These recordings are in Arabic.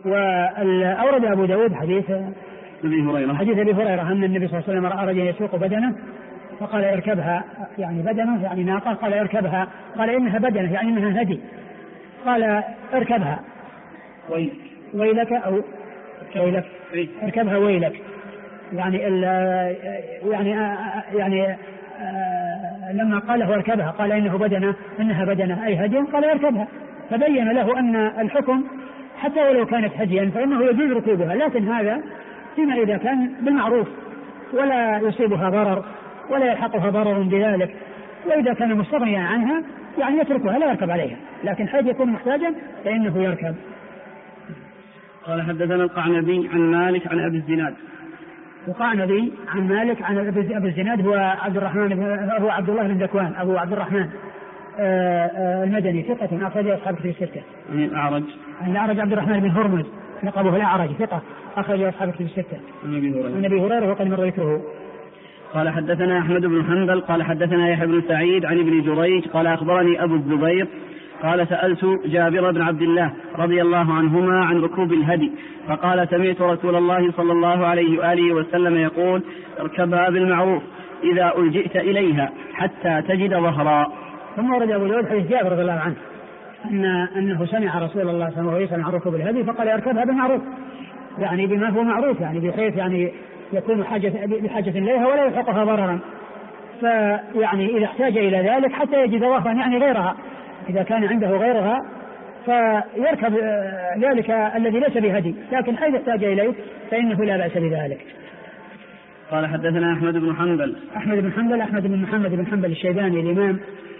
وأورد أبو داود حديث أبي هريرة أن النبي صلى الله عليه وسلم رأى رجلا يسوق بدنه فقال اركبها، يعني بدنه يعني ناقة، قال اركبها، قال إنها بدنه يعني إنها هدي، قال اركبها ويلك أو ويلك، اركبها ويلك، يعني لما قال له اركبها قال إنها بدنه أي هدي، قال اركبها، فبين له أن الحكم حتى ولو كانت هديا فإنه يجوز ركوبها، لكن هذا فيما إذا كان بالمعروف ولا يصيبها ضرر ولا يلحقها ضرر بذلك، وإذا كان مستغنيا عنها يعني يتركها لا يركب عليها، لكن حيث يكون محتاجا فإنه يركب. قال حدثنا القعنبي عن مالك عن أبي الزناد. وقعنبي عن مالك عن أبي الزناد هو عبد الله بن ذكوان أبو عبد الرحمن المدني ثقة أخرج أصحاب كتب الستة. الأعرج عبد الرحمن بن هرمز لقبه الأعرج ثقة أخرج أصحاب كتب الستة. عن أبي هريرة وقد مر ذكره. قال حدثنا أحمد بن حنبل قال حدثنا يحيى بن سعيد عن ابن جريج قال أخبرني أبو الزبير قال سألت جابر بن عبد الله رضي الله عنهما عن ركوب الهدي فقال سمعت رسول الله صلى الله عليه وآله وسلم يقول اركبها بالمعروف إذا ألجئت إليها حتى تجد ظهرا. ثم ورد أبو داود حديث جابر رضي الله عنه أنه سمع رسول الله صلى الله عليه وسلم عن ركوب الهدي فقال اركبها بالمعروف، يعني بما هو معروف، يعني بحيث يعني يكون بحاجة إليها ولا يلحقها ضررا، فيعني إذا احتاج إلى ذلك حتى يجد ظهرا يعني غيرها، إذا كان عنده غيرها فيركب ذلك الذي ليس بهدي، لكن حيث احتاج إليه فإنه لا بأس بذلك. قال حدثنا أحمد بن محمد بن حنبل الشيباني الإمام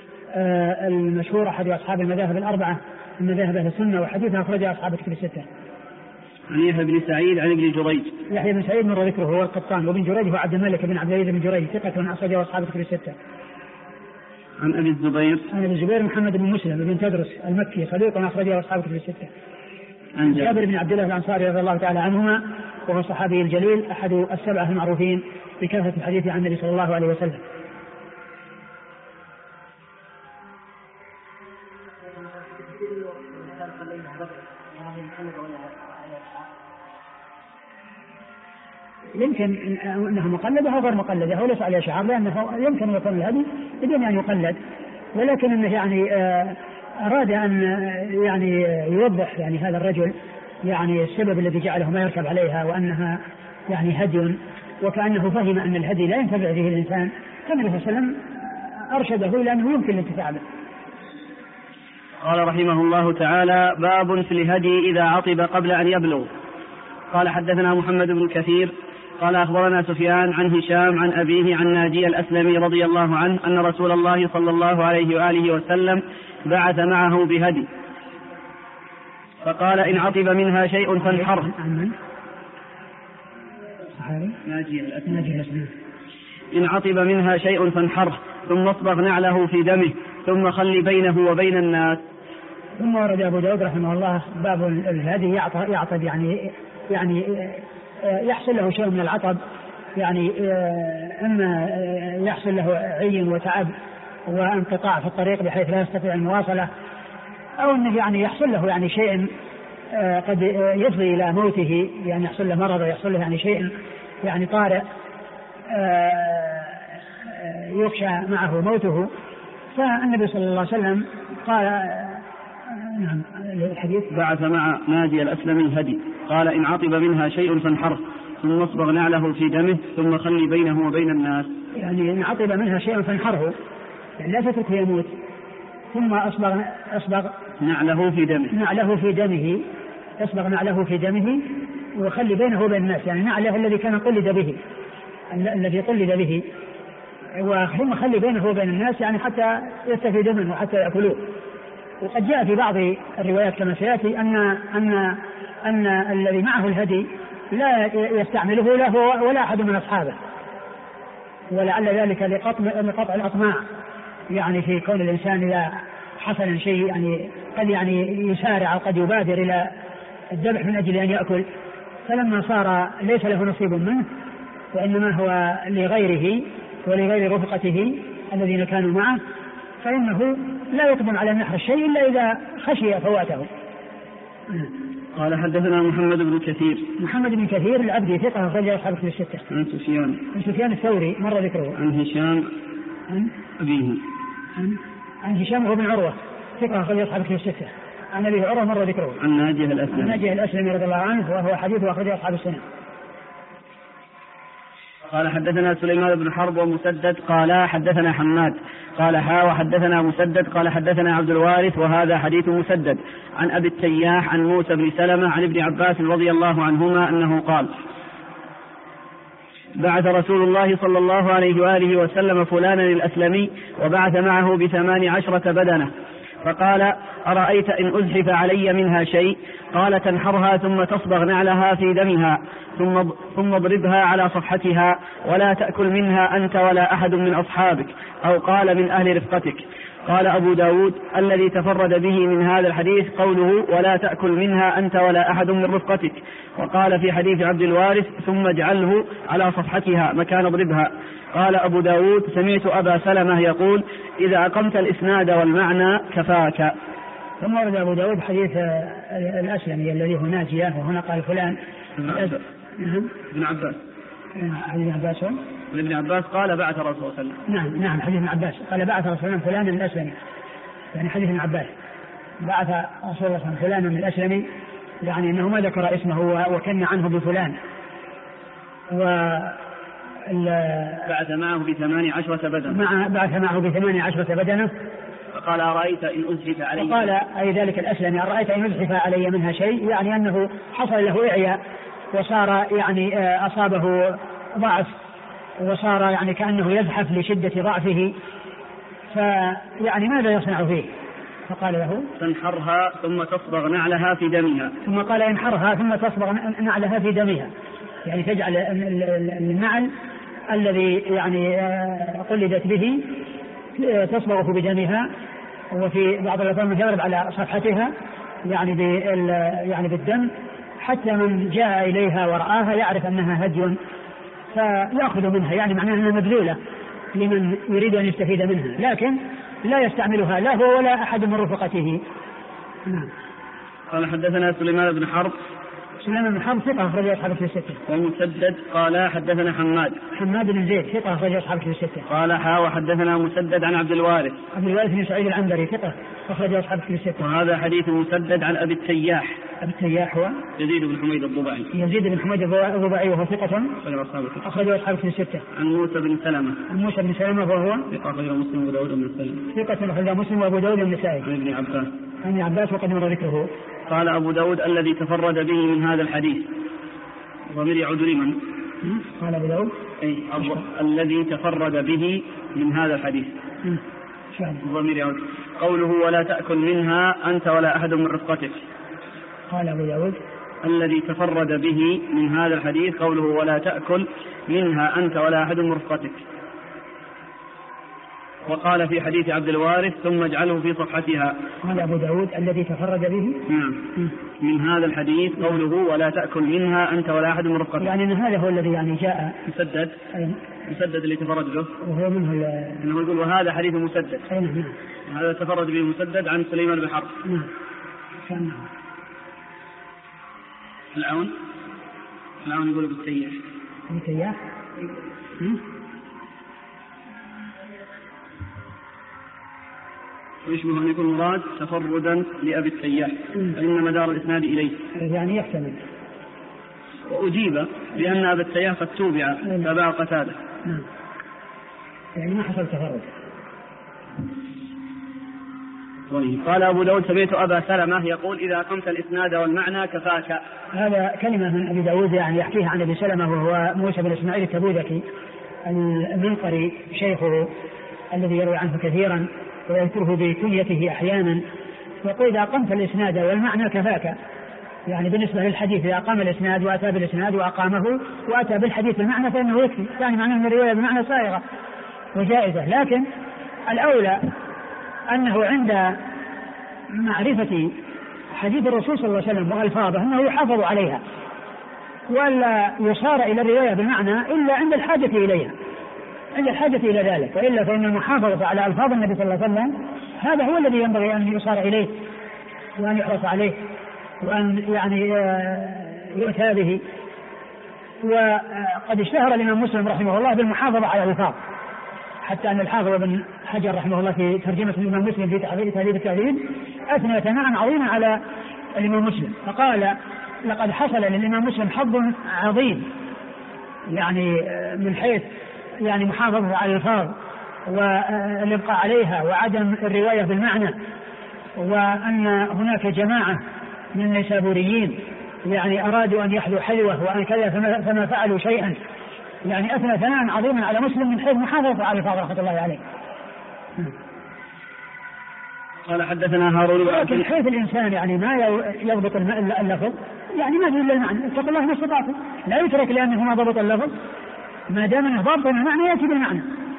المشهور أحد أصحاب المذاهب الأربعة من مذاهب أهل السنة، وحديثها أخرجها أصحاب الكتب الستة. عن يحيى بن سعيد عن ابن جريج. يحيى بن سعيد مر ذكره هو القطان، وابن جريج هو عبد الملك بن عبد العزيز بن جريج ثقة أخرجه أصحاب الكتب الستة. عن أبي الزبير محمد بن مسلم بن تدرس المكي صديق أخرجه أصحاب الكتب الستة. عن جابر بن عبد الله الأنصاري رضي الله تعالى عنهما وهو الصحابي الجليل أحد السبعة المعروفين بكثرة الحديث عن النبي صلى الله عليه وسلم. يمكن أنها مقلدة أو غير مقلدة، هو ليس عليها شعار، لأنه يمكن أن يكون الهدي بدون أن يقلد، ولكن أنه يعني أراد أن يعني يوضح يعني هذا الرجل يعني السبب الذي جعله ما يركب عليها، وأنها يعني هدي، وكأنه فهم أن الهدي لا ينتفع به الإنسان، فالنبي صلى الله عليه وسلم أرشده إلى أنه يمكن الانتفاع به. قال رحمه الله تعالى: باب في الهدي إذا عطب قبل أن يبلغ. قال حدثنا محمد بن كثير قال أخبرنا سفيان عن هشام عن أبيه عن ناجي الأسلمي رضي الله عنه أن رسول الله صلى الله عليه وآله وسلم بعث معه بهدي فقال: إن عطب منها شيء فانحره. ناجي الأسلمي. إن عطب منها شيء فانحره ثم اصبغ نعله في دمه ثم خل بينه وبين الناس. ثم ورد أبو داود رحمه الله باب الهدي يعطب يعني يحصل له شيء من العطب، يعني إما يحصل له عي وتعب وانقطاع في الطريق بحيث لا يستطيع المواصلة، أو أنه يعني يحصل له يعني شيء قد يفضي إلى موته، يعني يحصل له مرض ويحصل له يعني شيء يعني طارئ يخشى معه موته. فالنبي صلى الله عليه وسلم قال نعم الحديث: بعث مع ناجي الأسلمي الهدي قال: إن عطب منها شيء فانحره ثم اصبغ نعله في دمه ثم خلي بينه وبين الناس. يعني إن عطب منها شيء فانحره يعني لا تتركه يموت، ثم أصبغ نعله في دمه أصبغ نعله في دمه وخلي بينه وبين الناس، يعني نعله الذي كان قلد به ثم خلي بينه وبين الناس يعني حتى يستفيدوا منه وحتى يأكلوه. وقد جاء في بعض الروايات كما سيأتي أن الذي معه الهدي لا يستعمله لا هو ولا أحد من أصحابه، ولعل ذلك لقطع الأطماع، يعني في كون الإنسان إذا حصل شيء يعني قد يعني يسارع أو قد يبادر إلى الذبح من أجل أن يأكل، فلما صار ليس له نصيب منه وإنما هو لغيره ولغير رفقته الذين كانوا معه، فإنه لا يقدم على النحر الشيء إلا إذا خشي فواته. قال حدثنا محمد بن كثير. محمد بن كثير العبدي ثقة أخرجه أصحاب الكتب الستة. عن سفيان. عن سفيان الثوري مر ذكره. عن هشام. عن أبيه. عن هشام بن عروة ثقة أخرجه أصحاب الكتب الستة. عن أبي عروة مر ذكره. عن ناجيه الأسلمي. عن ناجيه الأسلمي رضي الله عنه وهو حديث أخرجه أصحاب السنة. قال حدثنا سليمان بن حرب ومسدد قال حدثنا حماد قال وحدثنا مسدد قال حدثنا عبد الوارث وهذا حديث مسدد عن أبي التياح عن موسى بن سلمة عن ابن عباس رضي الله عنهما أنه قال بعث رسول الله صلى الله عليه وآله وسلم فلانا الأسلمي وبعث معه ب18 بدنة فقال أرأيت إن أزحف علي منها شيء؟ قال تنحرها ثم تصبغ نعلها في دمها ثم اضربها على صفحتها ولا تأكل منها أنت ولا أحد من أصحابك أو قال من أهل رفقتك. قال أبو داود الذي تفرد به من هذا الحديث قوله ولا تأكل منها أنت ولا أحد من رفقتك. وقال في حديث عبد الوارث ثم اجعله على صفحتها مكان اضربها. قال أبو داود سمعت أبا سلمة يقول إذا أقمت الإسناد والمعنى كفاك. ثم ورد أبو داود حديث الأسلمي الذي هو ناجية وهنا قال فلان ابن عباس. حديث عباس ابن عباس قال بعث رسول الله صلى الله عليه وسلم. نعم حديث ابن عباس قال بعث رسول الله فلانا من الأسلمي يعني حديث ابن عباس بعث رسول الله فلانا من الأسلمي يعني أنه ما ذكر اسمه وكن عنه بفلان بعث معه ب18 بدنة. بعث معه ب18 بدنة. فقال أرأيت إن أزحف علي. وقال أي ذلك الأسلمي أرأيت إن أزحف علي منها شيء يعني أنه حصل له إعياء وصار يعني أصابه ضعف وصار يعني كأنه يزحف لشدة ضعفه فيعني ماذا يصنع فيه؟ فقال له تنحرها ثم تصبغ نعلها في دمها. ثم قال انحرها ثم تصبغ نعلها في دمها يعني تجعل النعل الذي يعني قلدت به تصبغه بدمها وفي بعض الأحيان يضرب على صفحتها يعني بالدم حتى من جاء إليها ورآها يعرف أنها هدي فيأخذ منها يعني معناها أنها مبذولة لمن يريد أن يستفيد منها لكن لا يستعملها لا هو ولا أحد من رفقته. قال حدثنا سليمان بن حرب. سليمان بن حرب ثقة أخرجه أصحاب الكتب الستة. ومسدد قال حدثنا حماد بن زيد ثقة أخرجه أصحاب الكتب الستة. قال وحدثنا مسدد عن عبد الوارث بن سعيد العنبري ثقة أخرجه أصحاب الكتب الستة. وهذا حديث مسدد عن أبي التياح. أبي التياح هو يزيد بن حميد الضبعي وهو ثقة أخرجه أصحاب الكتب الستة. عن موسى بن سلمة وهو ثقة أخرجه مسلم وأبو داود والنسائي. ثقة أخرجه مسلم وأبو داود والنسائي. عن ابن عباس وقد مر ذكره. قال أبو داود الذي تفرد به من هذا الحديث ضمير يعود لمن؟ قال أبو داود الذي تفرد به من هذا الحديث ضمير يعود قوله ولا تأكل منها أنت ولا أحد من رفقتك. قال أبو داود الذي تفرد به من هذا الحديث قوله ولا تأكل منها أنت ولا أحد من رفقتك. وقال في حديث عبد الوارث ثم اجعله في صفحتها. قال أبو داود الذي تفرد به من هذا الحديث قوله ولا تأكل منها أنت ولا أحد من رفقتك يعني أن هذا هو الذي يعني جاء مسدد اللي تفرد له وهو منه إنه يقول وهذا حديث مسدد هذا تفرد به مسدد عن سليمان بن حرب. العون يقول بالتياح ويشبه أن يكون مراد تفردا لأبي التياح فإن مدار الإسناد إليه يعني يحتمل. وأجيب بأن أبي التياح قد تابع قتادة يعني ما حصل تفرد. قال أبو داود سمعت أبا سلمة يقول إذا أقمت الإسناد والمعنى كفاك. هذا كلمة من أبي داود يعني يحكيها عن أبي سلمة وهو موسى بن إسماعيل التبوذكي المنقري شيخه الذي يروي عنه كثيرا ويذكره بكنيته أحيانا. يقول إذا أقمت الإسناد والمعنى كفاك يعني بالنسبة للحديث إذا أقام الإسناد وأتى بالإسناد وأقامه وأتى بالحديث بالمعنى فإنه يكفي يعني معناه أن الرواية بالمعنى صائغة وجائزة. لكن الأولى أنه عند معرفة حديث الرسول صلى الله عليه وسلم وألفاظه أنه يحافظ عليها ولا يصار إلى الرواية بالمعنى إلا عند الحاجة إليها إلى ذلك وإلا فإن المحافظة على ألفاظ النبي صلى الله عليه وسلم هذا هو الذي ينبغي أن يصار إليه وأن يحرص عليه وأن يعني يؤتى به. وقد اشتهر الإمام مسلم رحمه الله بالمحافظة على الألفاظ، حتى أن الحافظ بن حجر رحمه الله في ترجمة الإمام مسلم في تهذيب التهذيب أثنى ثناء عظيما على الإمام مسلم، فقال لقد حصل للإمام مسلم حظ عظيم يعني من حيث يعني محافظة على الألفاظ والإبقاء عليها وعدم الرواية بالمعنى، وأن هناك جماعة من النيسابوريين يعني أرادوا أن يحذوا حذوه وأن كذا فما فعلوا شيئا، يعني أثنى ثناء عظيما على مسلم من حيث محافظة على الألفاظ رحمة الله عليه. قال حدثنا هارون. لكن حيث الإنسان يعني ما يضبط اللفظ يعني ما إلا المعنى، اتقوا الله ما استطعتم، لا يترك لأنه ما ضبط اللفظ، ما دام أنه ضابط المعنى يأتي بالمعنى.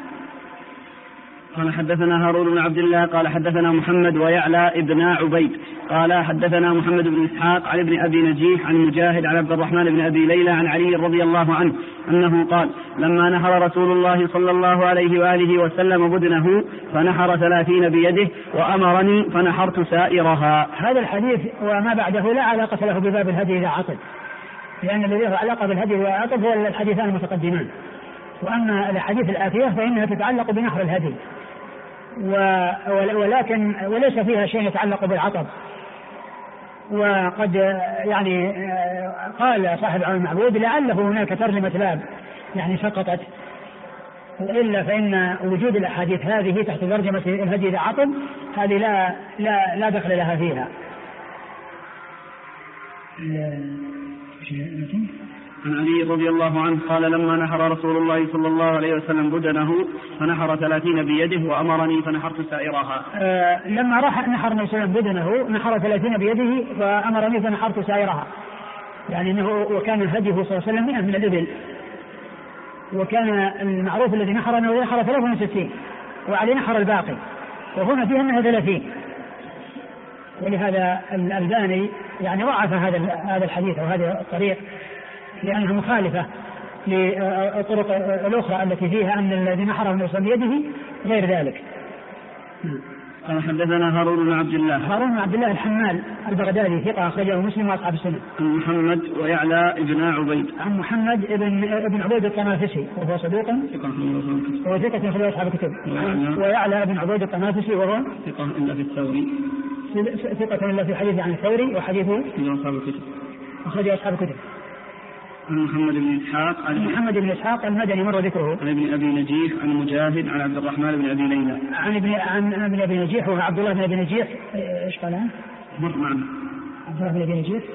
قال حدثنا هارون بن عبد الله قال حدثنا محمد ويعلى ابن عبيد قال حدثنا محمد بن إسحاق عن ابن أبي نجيح عن مجاهد عن عبد الرحمن بن أبي ليلى عن علي رضي الله عنه أنه قال لما نحر رسول الله صلى الله عليه وآله وسلم بدنه فنحر 30 بيده وأمرني فنحرت سائرها. هذا الحديث وما بعده لا علاقة له بباب الهدي إذا عطل، لأن الذي له علاقة بالهدي إذا عطل هو الحديثان المتقدمان، وأما الحديث الآتية فإنها تتعلق بنحر الهدي ولكن وليس فيها شيء يتعلق بالعطب. وقد يعني قال صاحب عون المعبود لعله هناك ترجمة باب يعني سقطت، إلا فإن وجود الأحاديث هذه تحت ترجمة الهدي إذا عطب هذه لا دخل لها فيها. عن علي رضي الله عنه قال لما نحر رسول الله صلى الله عليه وسلم بدنه فنحر 30 بيده وأمرني فنحرت سائرها. لما راح نحر النبي صلى الله عليه وسلم بدنه نحر 30 بيده فأمرني فنحرت سائرها، يعني أنه وكان هديه صلى الله عليه وسلم 100 من الإبل، وكان المعروف الذي نحر أنه نحر 63 وعليه نحر الباقي، وهنا فيه أنها 30. ولهذا الألباني يعني ضعف هذا الحديث أو هذا الطريق لأنها مخالفة للطرق الأخرى التي فيها أن الذي نحره النبي بيده غير ذلك. قال حدثنا هارون بن عبد الله. هارون بن عبد الله الحمال البغدادي ثقة أخرجه مسلم وأصحاب السنة. عن محمد ويعلى ابن عبيد. عن محمد ابن عبيد الطنافسي وهو صدوق وهو ثقة أخرجه أصحاب الكتب. ويعلى ابن عبيد الطنافسي وهو ثقة إلا في الثوري. ثقة إلا في حديث عن الثوري وحديثه أصحاب الكتب. أخرجه أصحاب الكتب. عن محمد بن إسحاق المدني مر ذكره. عن ابن أبي نجيح عن مجاهد عن عبد الرحمن بن أبي ليلى. عن ابن أبي نجيح وهو عبد الله بن أبي نجيح. إيش قال؟ مر معنا عبد الله بن أبي نجيح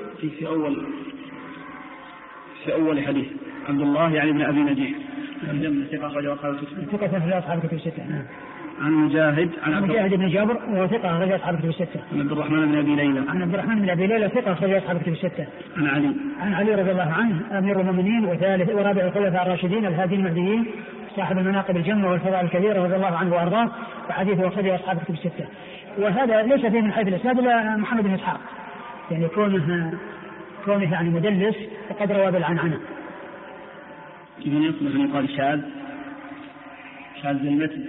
في أول حديث عبد الله يعني ابن أبي نجيح. ثقة أخرجه أصحاب الكتب الستة. عن مجاهد بن جابر وهو ثقة أخرجه أصحاب الكتب الستة. عن عبد الرحمن بن أبي ليلى. عن عبد الرحمن بن أبي ليلى ثقة أخرجه أصحاب الكتب الستة. عن علي رضي الله عنه أمير المؤمنين وثالث ورابع الخلفاء الراشدين الهادين المهديين صاحب المناقب الجمة والفضائل الكبيرة رضي الله عنه وأرضاه، وحديثه أخرجه أصحاب الكتب الستة. وهذا ليس فيه من حيث الإسناد إلا محمد بن إسحاق، يعني كونه يعني مدلس فقد روى بالعنعنة. إذن يصلح أن يقال شاذ المتن.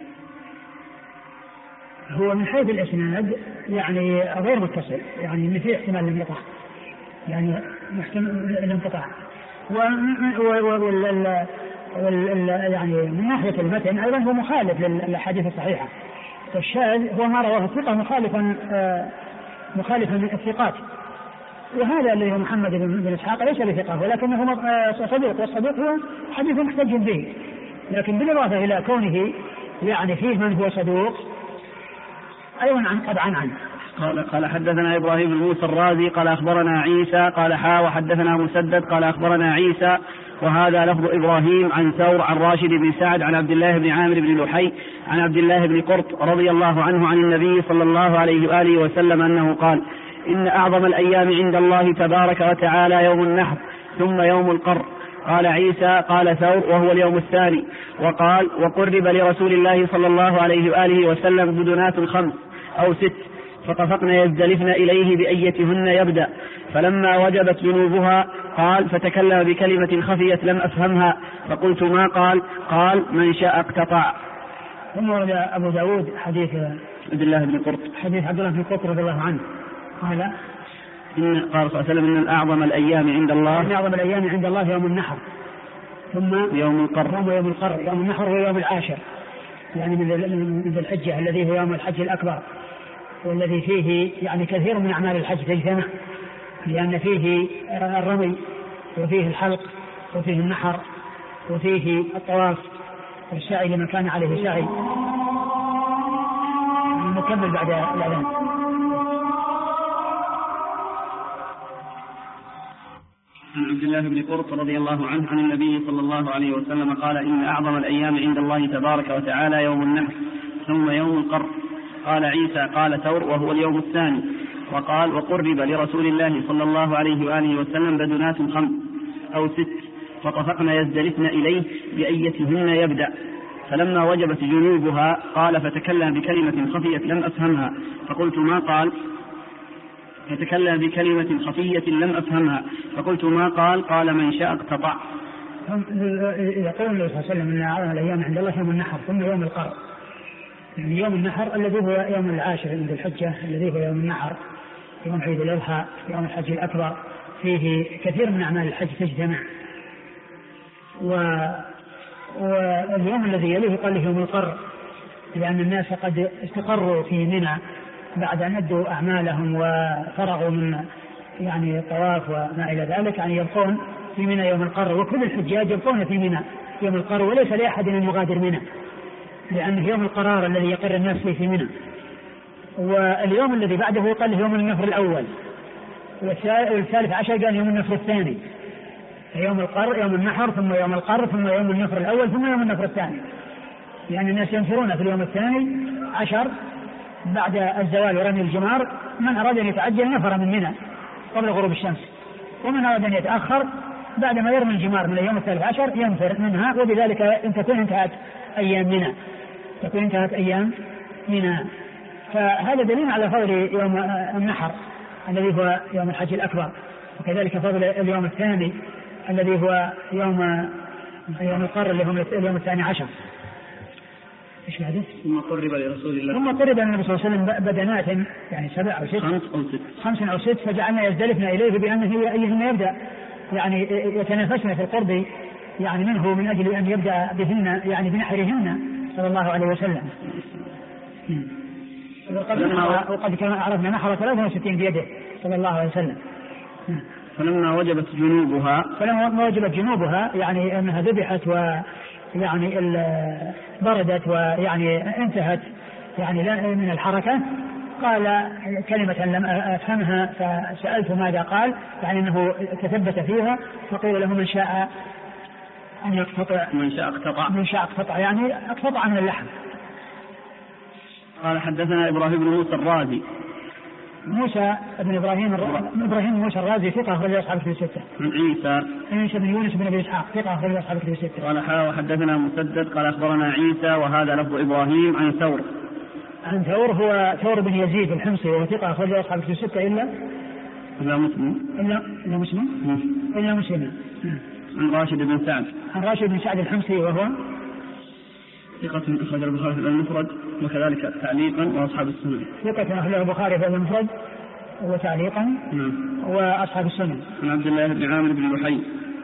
هو من حيث الإسناد يعني غير متصل، يعني إن فيه احتمال الانقطاع، يعني محتمل الانقطاع. يعني من ناحية المتن أيضا هو مخالف للأحاديث الصحيحة، فالشاذ هو ما رواه الثقة مخالفا الثقات، وهذا اللي هو محمد بن إسحاق ليس بثقة ولكنه صدوق، والصدوق هو حديث محتج به، لكن بالإضافة إلى كونه يعني فيه من هو صدوق أيضا عنه. قال حدثنا إبراهيم بن موسى الرازي قال أخبرنا عيسى قال وحدثنا مسدد قال أخبرنا عيسى وهذا لفظ إبراهيم عن ثور عن راشد بن سعد عن عبد الله بن عامر بن لحي عن عبد الله بن قرط رضي الله عنه عن النبي صلى الله عليه وآله وسلم أنه قال إن أعظم الأيام عند الله تبارك وتعالى يوم النحر ثم يوم القر. قال عيسى قال ثور وهو اليوم الثاني. وقال وقرب لرسول الله صلى الله عليه وآله وسلم بدنات 5 أو 6 فطفقن يزدلفن إليه بأيتهن يبدأ، فلما وجبت جنوبها قال فتكلم بكلمة خفيت لم أفهمها فقلت ما قال من شاء اقتطع. ثم ورد أبو داود حديث عبد الله بن قرط رضي الله عنه قال قال صلى الله عليه وسلم إن أعظم الأيام عند الله، إن أعظم الأيام عند الله يوم النحر، ثم يوم القر. يوم القر. يوم النحر هو يوم العاشر يعني من ذي الحجة، الذي هو يوم الحج الأكبر، والذي فيه يعني كثير من أعمال الحج تجتمع، لأن فيه الرمي وفيه الحلق وفيه النحر وفيه الطواف والسعي لمن كان عليه سعي. نكمل بعد الأذان. عن عبد الله بن قرط رضي الله عنه عن النبي صلى الله عليه وسلم قال إن أعظم الأيام عند الله تبارك وتعالى يوم النحر ثم يوم القر. قال عيسى قال ثور وهو اليوم الثاني. وقال وقرب لرسول الله صلى الله عليه وآله وسلم بدنات 5 أو 6 فطفقن يزدلفن إليه بأيتهن يبدأ، فلما وجبت جنوبها قال فتكلم بكلمة خفية لم أفهمها فقلت ما قال، فتكلم بكلمة خفية لم أفهمها فقلت ما قال، قال من شاء اقتطع. يقول النبي صلى الله عليه وسلم أن أعظم الأيام عند الله يوم النحر ثم يوم القر، يعني يوم النحر الذي هو يوم العاشر من ذي الحجة، الذي هو يوم النحر، يوم عيد الأضحى، يوم الحج الأكبر، فيه كثير من أعمال الحج تجتمع. واليوم الذي يليه قال له يوم القر، لأن الناس قد استقروا في منى بعد أن أدوا أعمالهم وفرغوا من يعني طواف وما إلى ذلك، يعني يبقون في منى يوم القر، وكل الحجاج يبقون في منى يوم القر، وليس لأحد أن يغادر منى، لأنه يوم القرار الذي يقر الناس فيه في منى. واليوم الذي بعده قال له يوم النفر الأول، والثالث عشر قال يوم النفر الثاني. يوم القر يوم النحر ثم يوم القر ثم يوم النفر الأول ثم يوم النفر الثاني، يعني الناس ينفرون في اليوم الثاني عشر بعد الزوال ورمي الجمار. من أراد أن يتعجل نفر من منى قبل غروب الشمس، ومن أراد أن يتأخر بعد ما يرمي الجمار من اليوم 13 ينفر منها، وبذلك إن تكون انتهت أيام منى. فهذا دليل على فضل يوم النحر الذي هو يوم الحج الأكبر، وكذلك فضل اليوم الثاني الذي هو يوم القر اللي هو اليوم 12. ايش بعده؟ ثم قرب لرسول الله، ثم قرب النبي صلى الله عليه وسلم بدنات يعني 7 أو 6 5 أو 6 فجعلنا يزدلفن إليه بأنه أيهن يبدأ، يعني يتنافسن في القرب يعني منه من أجل أن يبدأ بهن يعني بنحرهن صلى الله عليه وسلم. وقد كما عرفنا نحر 63 بيده صلى الله عليه وسلم. فلما وجبت جنوبها يعني أنها ذبحت ويعني بردت ويعني انتهت يعني من الحركة، قال كلمة لم أفهمها فسألت ماذا قال، يعني أنه تثبت فيها، فقيل له من شاء أن يقتطع من شاء اقتطع يعني اقتطع من اللحم. قال حدثنا إبراهيم بن موسى الرازي. موسى بن إبراهيم موسى الرازي ثقة أخرج أصحاب الكتب الستة. عيسى بن يونس بن أبي إسحاق ثقة أخرج أصحاب الكتب الستة. قال وحدثنا مسدد قال أخبرنا عيسى وهذا لفظ إبراهيم عن ثور هو ثور بن يزيد الحمصي وهو ثقة أخرج أصحاب الكتب الستة إلا مسلم. عن راشد بن سعد الحمصي وهو ثقة أخرج البخاري في المفرد وكذلك تعليقا وأصحاب السنن. ثقة أخرج البخاري في المفرد وتعليقا وأصحاب السنن. عن عبد الله بن عامر بن لحي.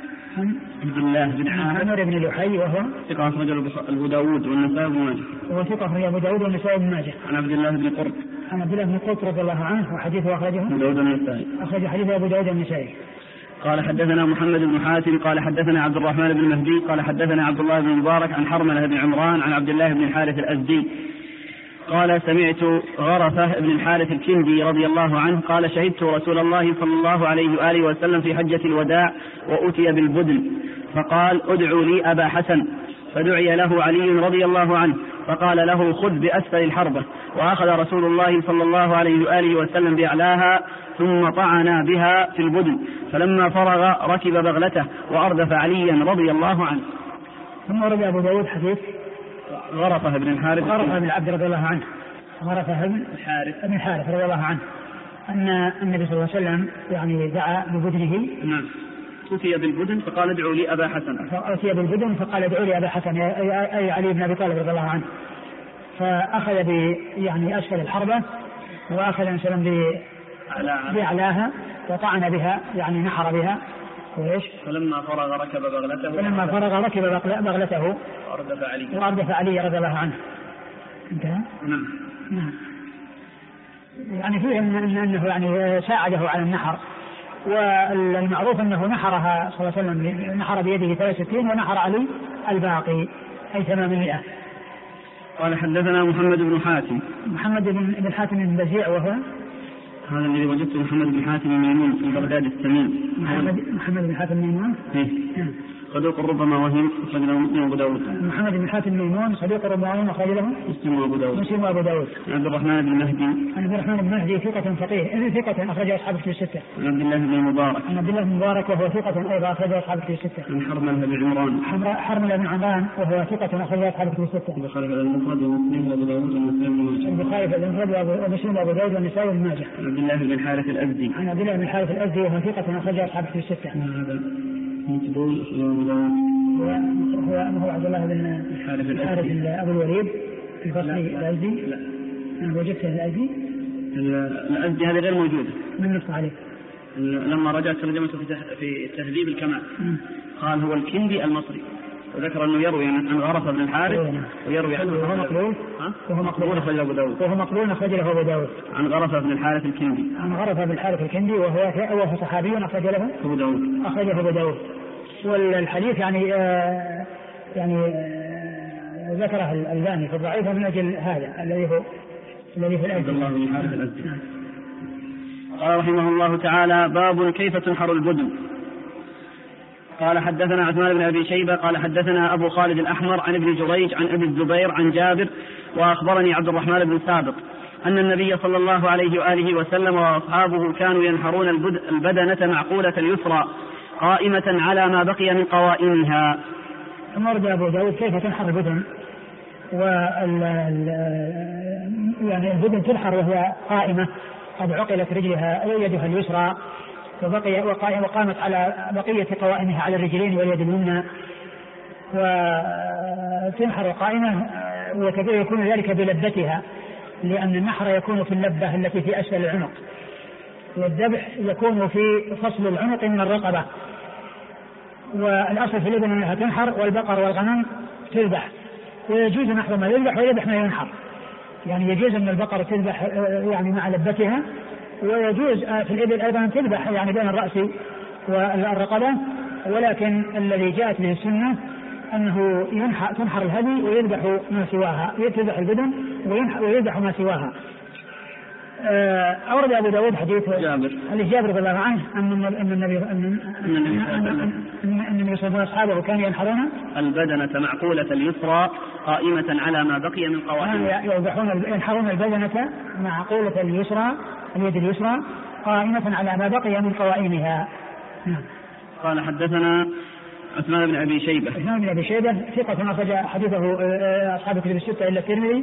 عامر بن لحي وهو ثقة أخرج أبو داود والنسائي بن ماجه. وهو ثقة أخرج أبو داود والنسائي بن ماجه. عن عبد الله بن قرط رضي الله عنه وحديثه أخرجه أبو داود والنسائي. أخرج حديثه أبو داود والنسائي. قال حدثنا محمد بن حاتم قال حدثنا عبد الرحمن بن مهدي قال حدثنا عبد الله بن مبارك عن حرملة بن عمران عن عبد الله بن الحارث الأزدي قال سمعت غرفة بن الحارث الكندي رضي الله عنه قال شهدت رسول الله صلى الله عليه وآله وسلم في حجة الوداع وأتي بالبدن فقال ادعوا لي أبا حسن، فدعي له علي رضي الله عنه فقال له خذ بأسفل الحربة، وأخذ رسول الله صلى الله عليه وآله وسلم بأعلاها ثم طعنا بها في البدن، فلما فرغ ركب بغلته وأردف عليا رضي الله عنه. ثم ورد أبو داود حديث غرفة بن الحارث بن عبد رضي الله عنه غرفة بن الحارث رضي الله عنه أن النبي صلى الله عليه وسلم يعني دعا ببدنه. نعم. أتي بالبدن فقال ادعوا لي أبا حسن. أتي بالبدن فقال ادعوا لي أبا حسن أي علي بن أبي طالب رضي الله عنه، فأخذ يعني أسفل الحربة وأخذ مثلا بأعلاها وطعن بها يعني نحر بها. وإيش؟ فلما فرغ ركب بغلته وأردف علي رضي الله عنه. انتهى. نعم. يعني فيه أنه يعني ساعده على النحر. والمعروف أنه نحرها صلى الله عليه وسلم، نحر بيده 63 ونحر علي الباقي أي 800. قال حدثنا محمد بن حاتم البزيع، وهو هذا الذي وجدته محمد بن حاتم الميمون في بغداد التميم. محمد بن حاتم الميمون صدوق ربما وهم، أخرج له مسلم وأبو داود. محمد بن حاتم الميمون صدوق ربما وهم، أخرج له مسلم وأبو داود. عبد الرحمن بن مهدي ثقة فقيه، ثقة أخرج أصحاب الكتب الستة. عن عبد الله بن مبارك وهو ثقة أيضا أخرج أصحاب الكتب الستة. عن حرملة بن عمران وهو ثقة أخرج أصحاب الكتب الستة. البخاري في المفرد ومسلم وأبو داود والنسائي وابن ماجه. عن عبد الله بن الحارث الأزدي وهو ثقة أخرج أصحاب الكتب الستة. هو عبد الله بن الحارث أبو الوليد البصري الأزدي. وجدته الأزدي هذه غير موجودة من نص عليه. لما رجعت ترجمته في تهذيب الكمال قال هو الكندي المصري، وذكر أنه يروي عن غرفة بن الحارث ويروي عنه وهو مقبول أخرج له أبو داود. عن غرفة بن الحارث الكندي وهو صحابي أخرج له أبو داود. والحديث يعني ذكره الألباني في الضعيف من أجل هذا الذي في الأزدي. قال رحمه الله تعالى: باب كيف تنحر البدن. قال حدثنا عثمان بن أبي شيبة قال حدثنا أبو خالد الأحمر عن ابن جريج عن أبي الزبير عن جابر وأخبرني عبد الرحمن بن سابق أن النبي صلى الله عليه وآله وسلم وأصحابه كانوا ينحرون البدنة معقولة اليسرى قائمة على ما بقي من قوائمها. ثم ورد أبو داود كيف تنحر البدن، يعني البدن تنحر وهي قائمة قد عقلت رجلها يدها اليسرى وقامت على بقية قوائمها على الرجلين واليد اليمنى، وتنحر قائمة ويكون ذلك بلبتها، لأن النحر يكون في اللبة التي في أسفل العنق، والذبح يكون في فصل العنق من الرقبة. والأصل في الإبل أنها تنحر، والبقر والغنم تذبح، ويجوز نحر ما يذبح ويذبح ما ينحر، يعني يجوز أن البقر تذبح يعني مع لبتها، ويجوز في الإبل أيضا تذبح يعني بين الرأس والرقبة. ولكن الذي جاءت به السنة أنه تنحر الهدي ويذبح ما سواها، يذبح البدن ويذبح ما سواها. أورد أبو داود حديث جابر رضي الله عنه أن النبي صلى الله عليه وسلم أصحابه كانوا ينحرون البدنة معقولة اليسرى قائمة على ما بقي من قوائمها. ينحرون البدنة معقولة اليسرى، اليد اليسرى قائمة على ما بقي من قوائمها. قال حدثنا عثمان بن أبي شيبة ثقة أخرج حديثه أصحاب الكتب الستة إلا الترمذي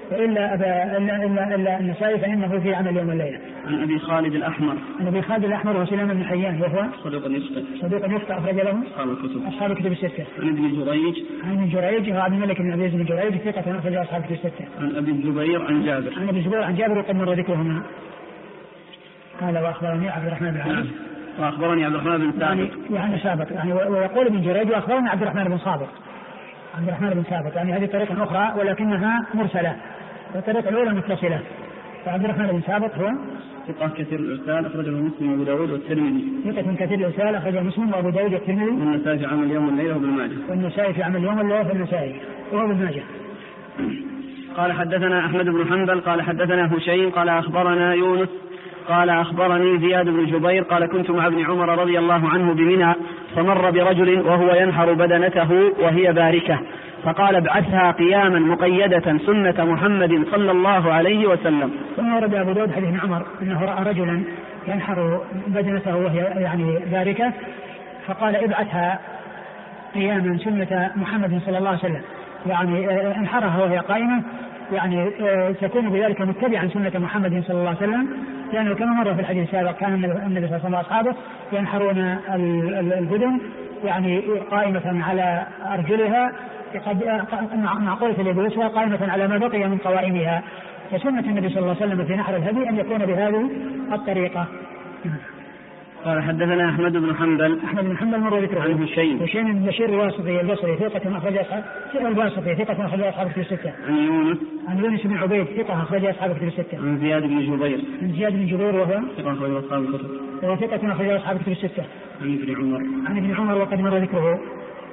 إلا النسائي فإنه في عمل يوم والليلة. عن أبي خالد الأحمر وسلام بن حيان وهو صدوق يخطئ أخرج له أصحاب الكتب الستة. عن ابن جريج وعبد الملك بن عبد الجريج ثقة أخرج أصحاب الكتب الستة. عن أبي الزبير عن جابر وقد مر ذكرهما. قال وأخبرني عبد الرحمن بن عبد وأخبرني عبد الرحمن بن سابق يعني ويقول ابن جريج وأخبرني عبد الرحمن بن سابق يعني هذه طريقة أخرى ولكنها مرسلة، والطريقة الأولى متصلة. فعبد الرحمن بن سابق هو ثقة كثير الإرسال أخرجه مسلم وأبو داود والترمذي. ثقة كثير الإرسال أخرجه مسلم وأبو داود والترمذي. والنسائي في عمل اليوم والليلة وابن ماجه. والنسائي في عمل اليوم والليلة في النسائي وابن ماجه. قال حدثنا أحمد بن حنبل قال حدثنا هشيم قال أخبرنا يونس قال أخبرني زياد بن جبير قال كنت مع ابن عمر رضي الله عنه بمنى فمر برجل وهو ينحر بدنته وهي باركة فقال ابعثها قياما مقيدة سنة محمد صلى الله عليه وسلم. ثم ورد أبو داود حديث ابن عمر أنه رأى رجلا ينحر بدنته وهي يعني باركة فقال ابعثها قياما سنة محمد صلى الله عليه وسلم، يعني انحرها وهي قائمة، يعني تكون بذلك متبعا سنة محمد صلى الله عليه وسلم، لأنه كما مر في الحديث السابق كان النبي صلى الله عليه وسلم وأصحابه ينحرون البدن يعني قائمة على أرجلها معقولة اليد اليسرى قائمة على ما بقي من قوائمها. فسنة النبي صلى الله عليه وسلم في نحر الهدي أن يكون بهذه الطريقة. قال حدثنا أحمد بن حنبل. أحمد بن حنبل مر ذكره. عن هشيم. هشيم بن بشير الواسطي البصري ثقة أخرج أصحاب كتب الستة. عن يونس بن عبيد ثقة أخرج أصحاب كتب الستة. عن زياد بن جبير. عن زياد بن جبير وهو ثقة أخرج أصحاب الكتب. وهو ثقة أخرج أصحاب كتب الستة. عن ابن عمر وقد مر ذكره.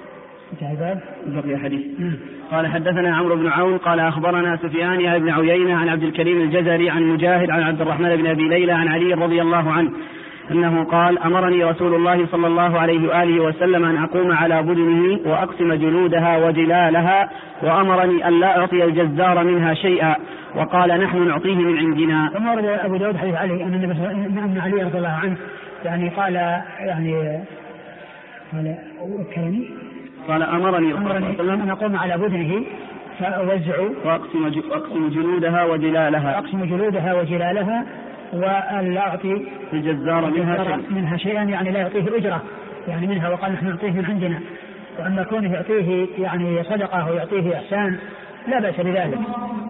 بقي حديث. قال حدثنا عمرو بن عون قال أخبرنا سفيان يا ابن عيينة عن عبد الكريم الجزري عن مجاهد عن عبد الرحمن بن أبي ليلى عن علي رضي الله عنه أنه قال أمرني رسول الله صلى الله عليه وآله وسلم أن أقوم على بدنه وأقسم جلودها وجلالها وأمرني أن لا أعطي الجزار منها شيئا وقال نحن نعطيه من عندنا. ثم ورد أبو داود حديث علي أن علي رضي الله عنه يعني قال أمرني أن أقوم على بدنه فأوزع وأقسم جلودها وجلالها وأن لا أعطي الجزار منها شيئا يعني لا يعطيه الأجرة يعني منها وقال نحن نعطيه من عندنا. وأما كونه يعطيه يعني صدقة ويعطيه إحسان لا بأس بذلك.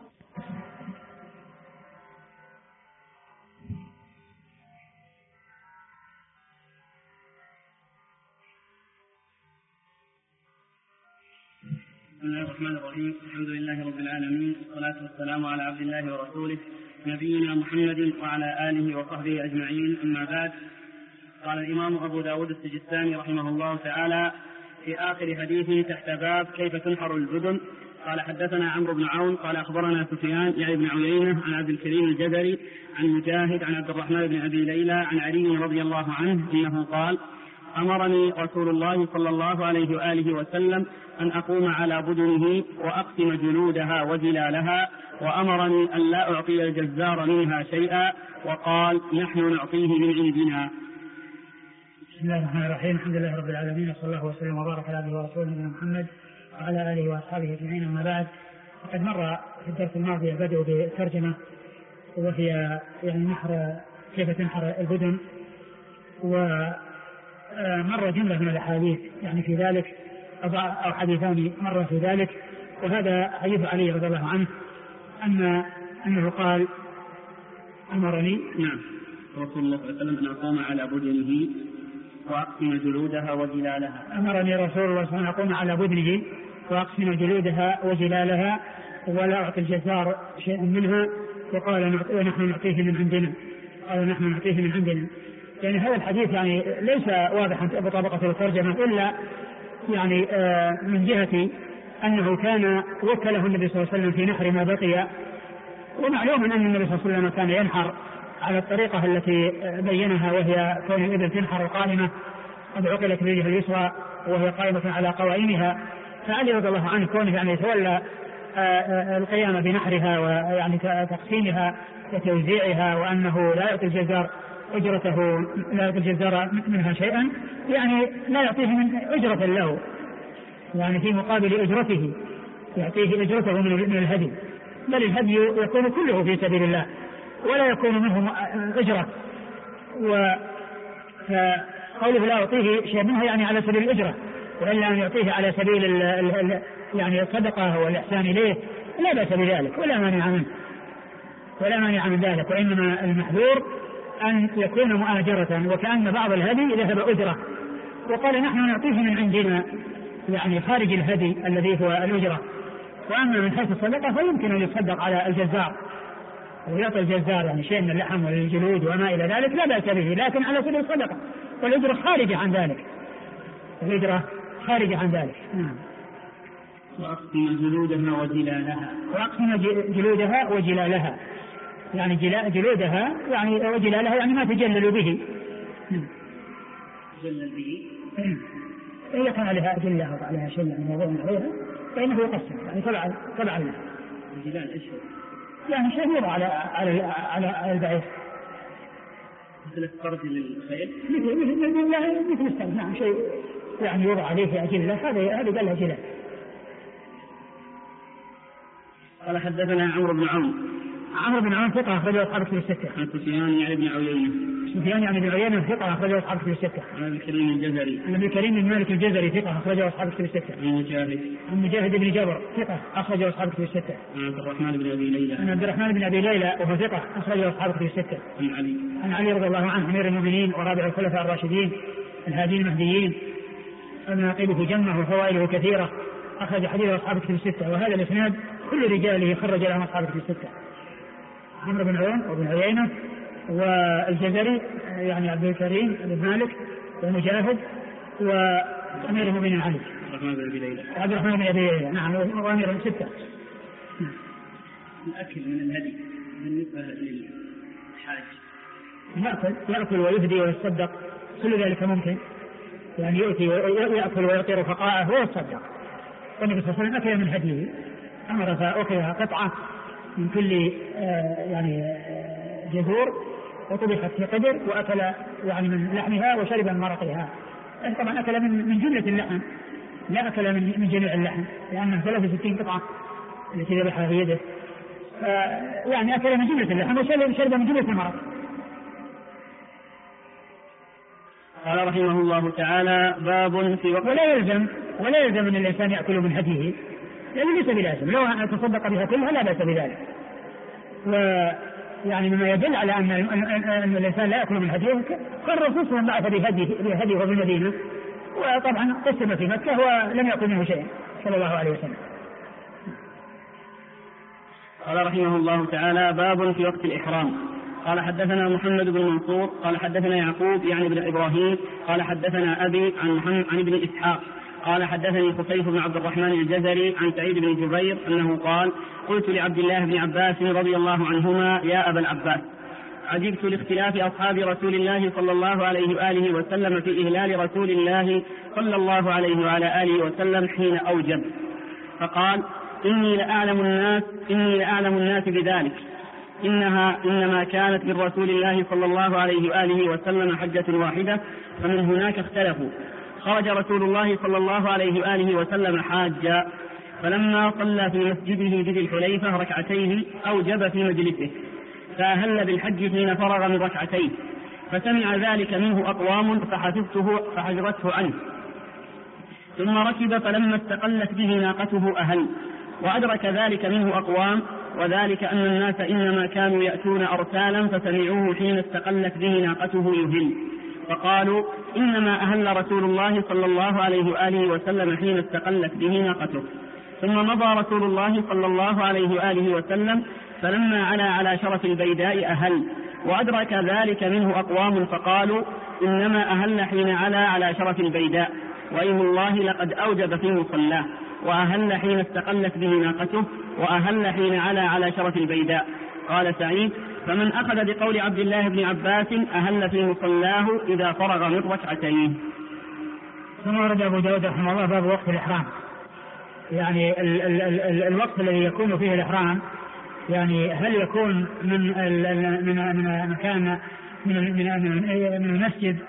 بسم الله الرحمن الرحيم. الحمد لله رب العالمين والصلاة والسلام على عبد الله ورسوله نبينا محمد وعلى آله وصحبه أجمعين. أما بعد، قال الإمام أبو داود السجستاني رحمه الله تعالى في آخر حديثه تحت باب كيف تنحر البدن قال حدثنا عمرو بن عون قال أخبرنا سفيان يعني بن عيينة عن عبد الكريم الجزري عن مجاهد عن عبد الرحمن بن أبي ليلى عن علي رضي الله عنه أنه قال أمرني رسول الله صلى الله عليه وآله وسلم أن أقوم على بدنه وأقسم جلودها وجلالها وأمرني أن لا أعطي الجزار منها شيئا وقال نحن نعطيه من عندنا. بسم الله الرحمن الرحيم. الحمد لله رب العالمين وصلى الله وسلم وبارك على عبده ورسوله نبينا محمد وعلى آله وأصحابه أجمعين. أما بعد، وقد مر في الدرس الماضي البدء بالترجمة وهي يعني كيف تنحر البدن، ومر جملة من الأحاديث يعني في ذلك أو حديثان مر في ذلك. وهذا حديث علي رضي الله عنه أنه قال أمرني رسول الله صلى الله عليه وسلم أن أقوم على بدنه وأقسم جلودها وجلالها. أمرني رسول الله صلى الله عليه وسلم أن أقوم على بدنه وأقسم جلودها وجلالها ولا أعطي الجزار شيئا منها وقال نحن نعطيه من عندنا. قال نحن نعطيه من عندنا. يعني هذا الحديث يعني ليس واضحا بطبقة الترجمة إلا يعني من جهة أنه كان وكله النبي صلى الله عليه وسلم في نحر ما بقي. ومعلوم أن النبي صلى الله عليه وسلم كان ينحر على الطريقة التي بينها وهي كون الإبل تنحر قائمة قد عقلت بيدها اليسرى وهي قائمة على قوائمها. فعلي رضي الله عنه كونه يعني يتولى القيام بنحرها ويعني تقسيمها وتوزيعها وأنه لا يعطي الجزار أجرته لا يعطي الجزار منها شيئا يعني لا يعطيه من أجرة له يعني في مقابل أجرته يعطيه أجرته من الهدي، بل الهدي يكون كله في سبيل الله ولا يكون منه أجرة. فقوله لا يعطيه شيء منها يعني على سبيل الأجرة، وإلا أن يعطيه على سبيل يعني الصدقة والإحسان إليه لا بأس بذلك ولا مانع من ذلك. وإنما المحذور أن يكون مؤاجرة وكأن بعض الهدي ذهب أجرة. وقال نحن نعطيه من عندنا يعني خارج الهدي الذي هو الأجرة. وأما من حيث الصدقة فيمكن أن يتصدق على الجزار ويعطي الجزار يعني شيء من اللحم والجلود وما إلى ذلك لا بأس به، لكن على سبيل الصدقة والأجرة خارجة عن ذلك. وأقسم جلودها وجلالها يعني جلودها يعني وجلالها يعني ما تجلل به. إذا كان عليها أجلة أو عليها شيء يعني موضوع عليها فإنه يقسم يعني طبعا له الجلال إيش يعني شيء يوضع على البعير مثل القرد للخيل مثل السلم. نعم شيء يعني يوضع عليه أجلة هذه قال أجلة. قال حدثنا عمرو بن عون عمرو بن عون ثقة أخرجه أصحاب الكتب الستة. عن سفيان يعني بن عيينة. سفيان يعني بن عيينة ثقة أخرجه أصحاب الكتب الستة. عن أبي كريم الجزري. عن أبي كريم بن مالك الجزري ثقة أخرجه أصحاب الكتب الستة. عن مجاهد. عن مجاهد بن جبر ثقة أخرجه أصحاب الكتب الستة. عن عبد الرحمن بن أبي ليلى. عن عبد الرحمن بن أبي ليلى وهو ثقة أخرجه أصحاب الكتب الستة. عن علي. عن علي رضي الله عنه أمير المؤمنين ورابع الخلفاء الراشدين الهادين المهديين مناقبه جمة وفوائده كثيرة أخرج حديث أصحاب الكتب الستة. وهذا الإسناد كل رجاله خرج لهم أصحاب الكتب الستة. عمرو بن عون وابن عيينة والجزري يعني عبد الكريم بن مالك ومجاهد وأمير المؤمنين علي. عبد الرحمن بن أبي ليلى. نعم وأمير الستة. الأكل من الهدي بالنسبة للحاج يأكل ويهدي ويتصدق كل ذلك ممكن، يعني يؤتي ويأكل ويعطي رفقائه ويتصدق. والنبي صلى الله عليه وسلم أكل من هديه، أمر فأكلها قطعة من كل يعني جذور وطبخت في قدر وأكل يعني من لحمها وشرب من مرقها. طبعا أكل من جملة اللحم، لا أكل من جميع اللحم لأنه 63 قطعة التي ذبحها في يده، يعني أكل من جملة اللحم وشرب من جملة المرق. قال رحمه الله تعالى باب في وقت ولا يلزم أن الإنسان يأكل من هديه، لأنه ليس بلازم، لو أن تصدق بها كلها لا بأس بذلك. ويعني مما يدل على أن الإنسان لا يأكل من هديه فالرسول صلى الله عليه وسلم بعث بهديه في المدينة، وطبعا قسم في مكة ولم يأكل منه شيء صلى الله عليه وسلم. قال رحمه الله تعالى باب في وقت الإحرام. قال حدثنا محمد بن منصور قال حدثنا يعقوب يعني بن إبراهيم قال حدثنا أبي عن ابن إسحاق قال حدثني خفيف بن عبد الرحمن الجزري عن سعيد بن جبير أنه قال قلت لعبد الله بن عباس رضي الله عنهما يا أبا العباس عجبت لاختلاف أصحاب رسول الله صلى الله عليه وآله وسلم في إهلال رسول الله صلى الله عليه وعلى آله وسلم حين أوجب، فقال إني لأعلم الناس بذلك، إنما كانت من رسول الله صلى الله عليه وآله وسلم حجة واحدة فمن هناك اختلفوا. خرج رسول الله صلى الله عليه وآله وسلم حاجا، فلما صلى في مسجده بذي الحليفة ركعتين أوجب في مجلسه، فأهل بالحج حين فرغ من ركعتين، فسمع ذلك منه أقوام فحجرته عنه، ثم ركب فلما استقلت به ناقته أهل، وأدرك ذلك منه أقوام، وذلك أن الناس إنما كانوا يأتون أرسالا فسمعوه حين استقلت به ناقته يهل، فقالوا إنما أهل رسول الله صلى الله عليه وآله وسلم حين استقلت به ناقته، ثم مضى رسول الله صلى الله عليه وآله وسلم فلما على شرف البيداء أهل، وأدرك ذلك منه أقوام فقالوا إنما أهل حين على شرف البيداء، وإن الله لقد أوجب في مصلاه، وأهل حين استقلت به ناقته، وأهل حين على شرف البيداء. قال سعيد فمن أخذ بقول عبد الله بن عباس أهل في مصلاه إذا فرغ من ركعتين. ثم ورد أبو داود رحمه الله باب وقت الإحرام، يعني الوقت الذي يكون فيه الإحرام، يعني هل يكون من مكان من المسجد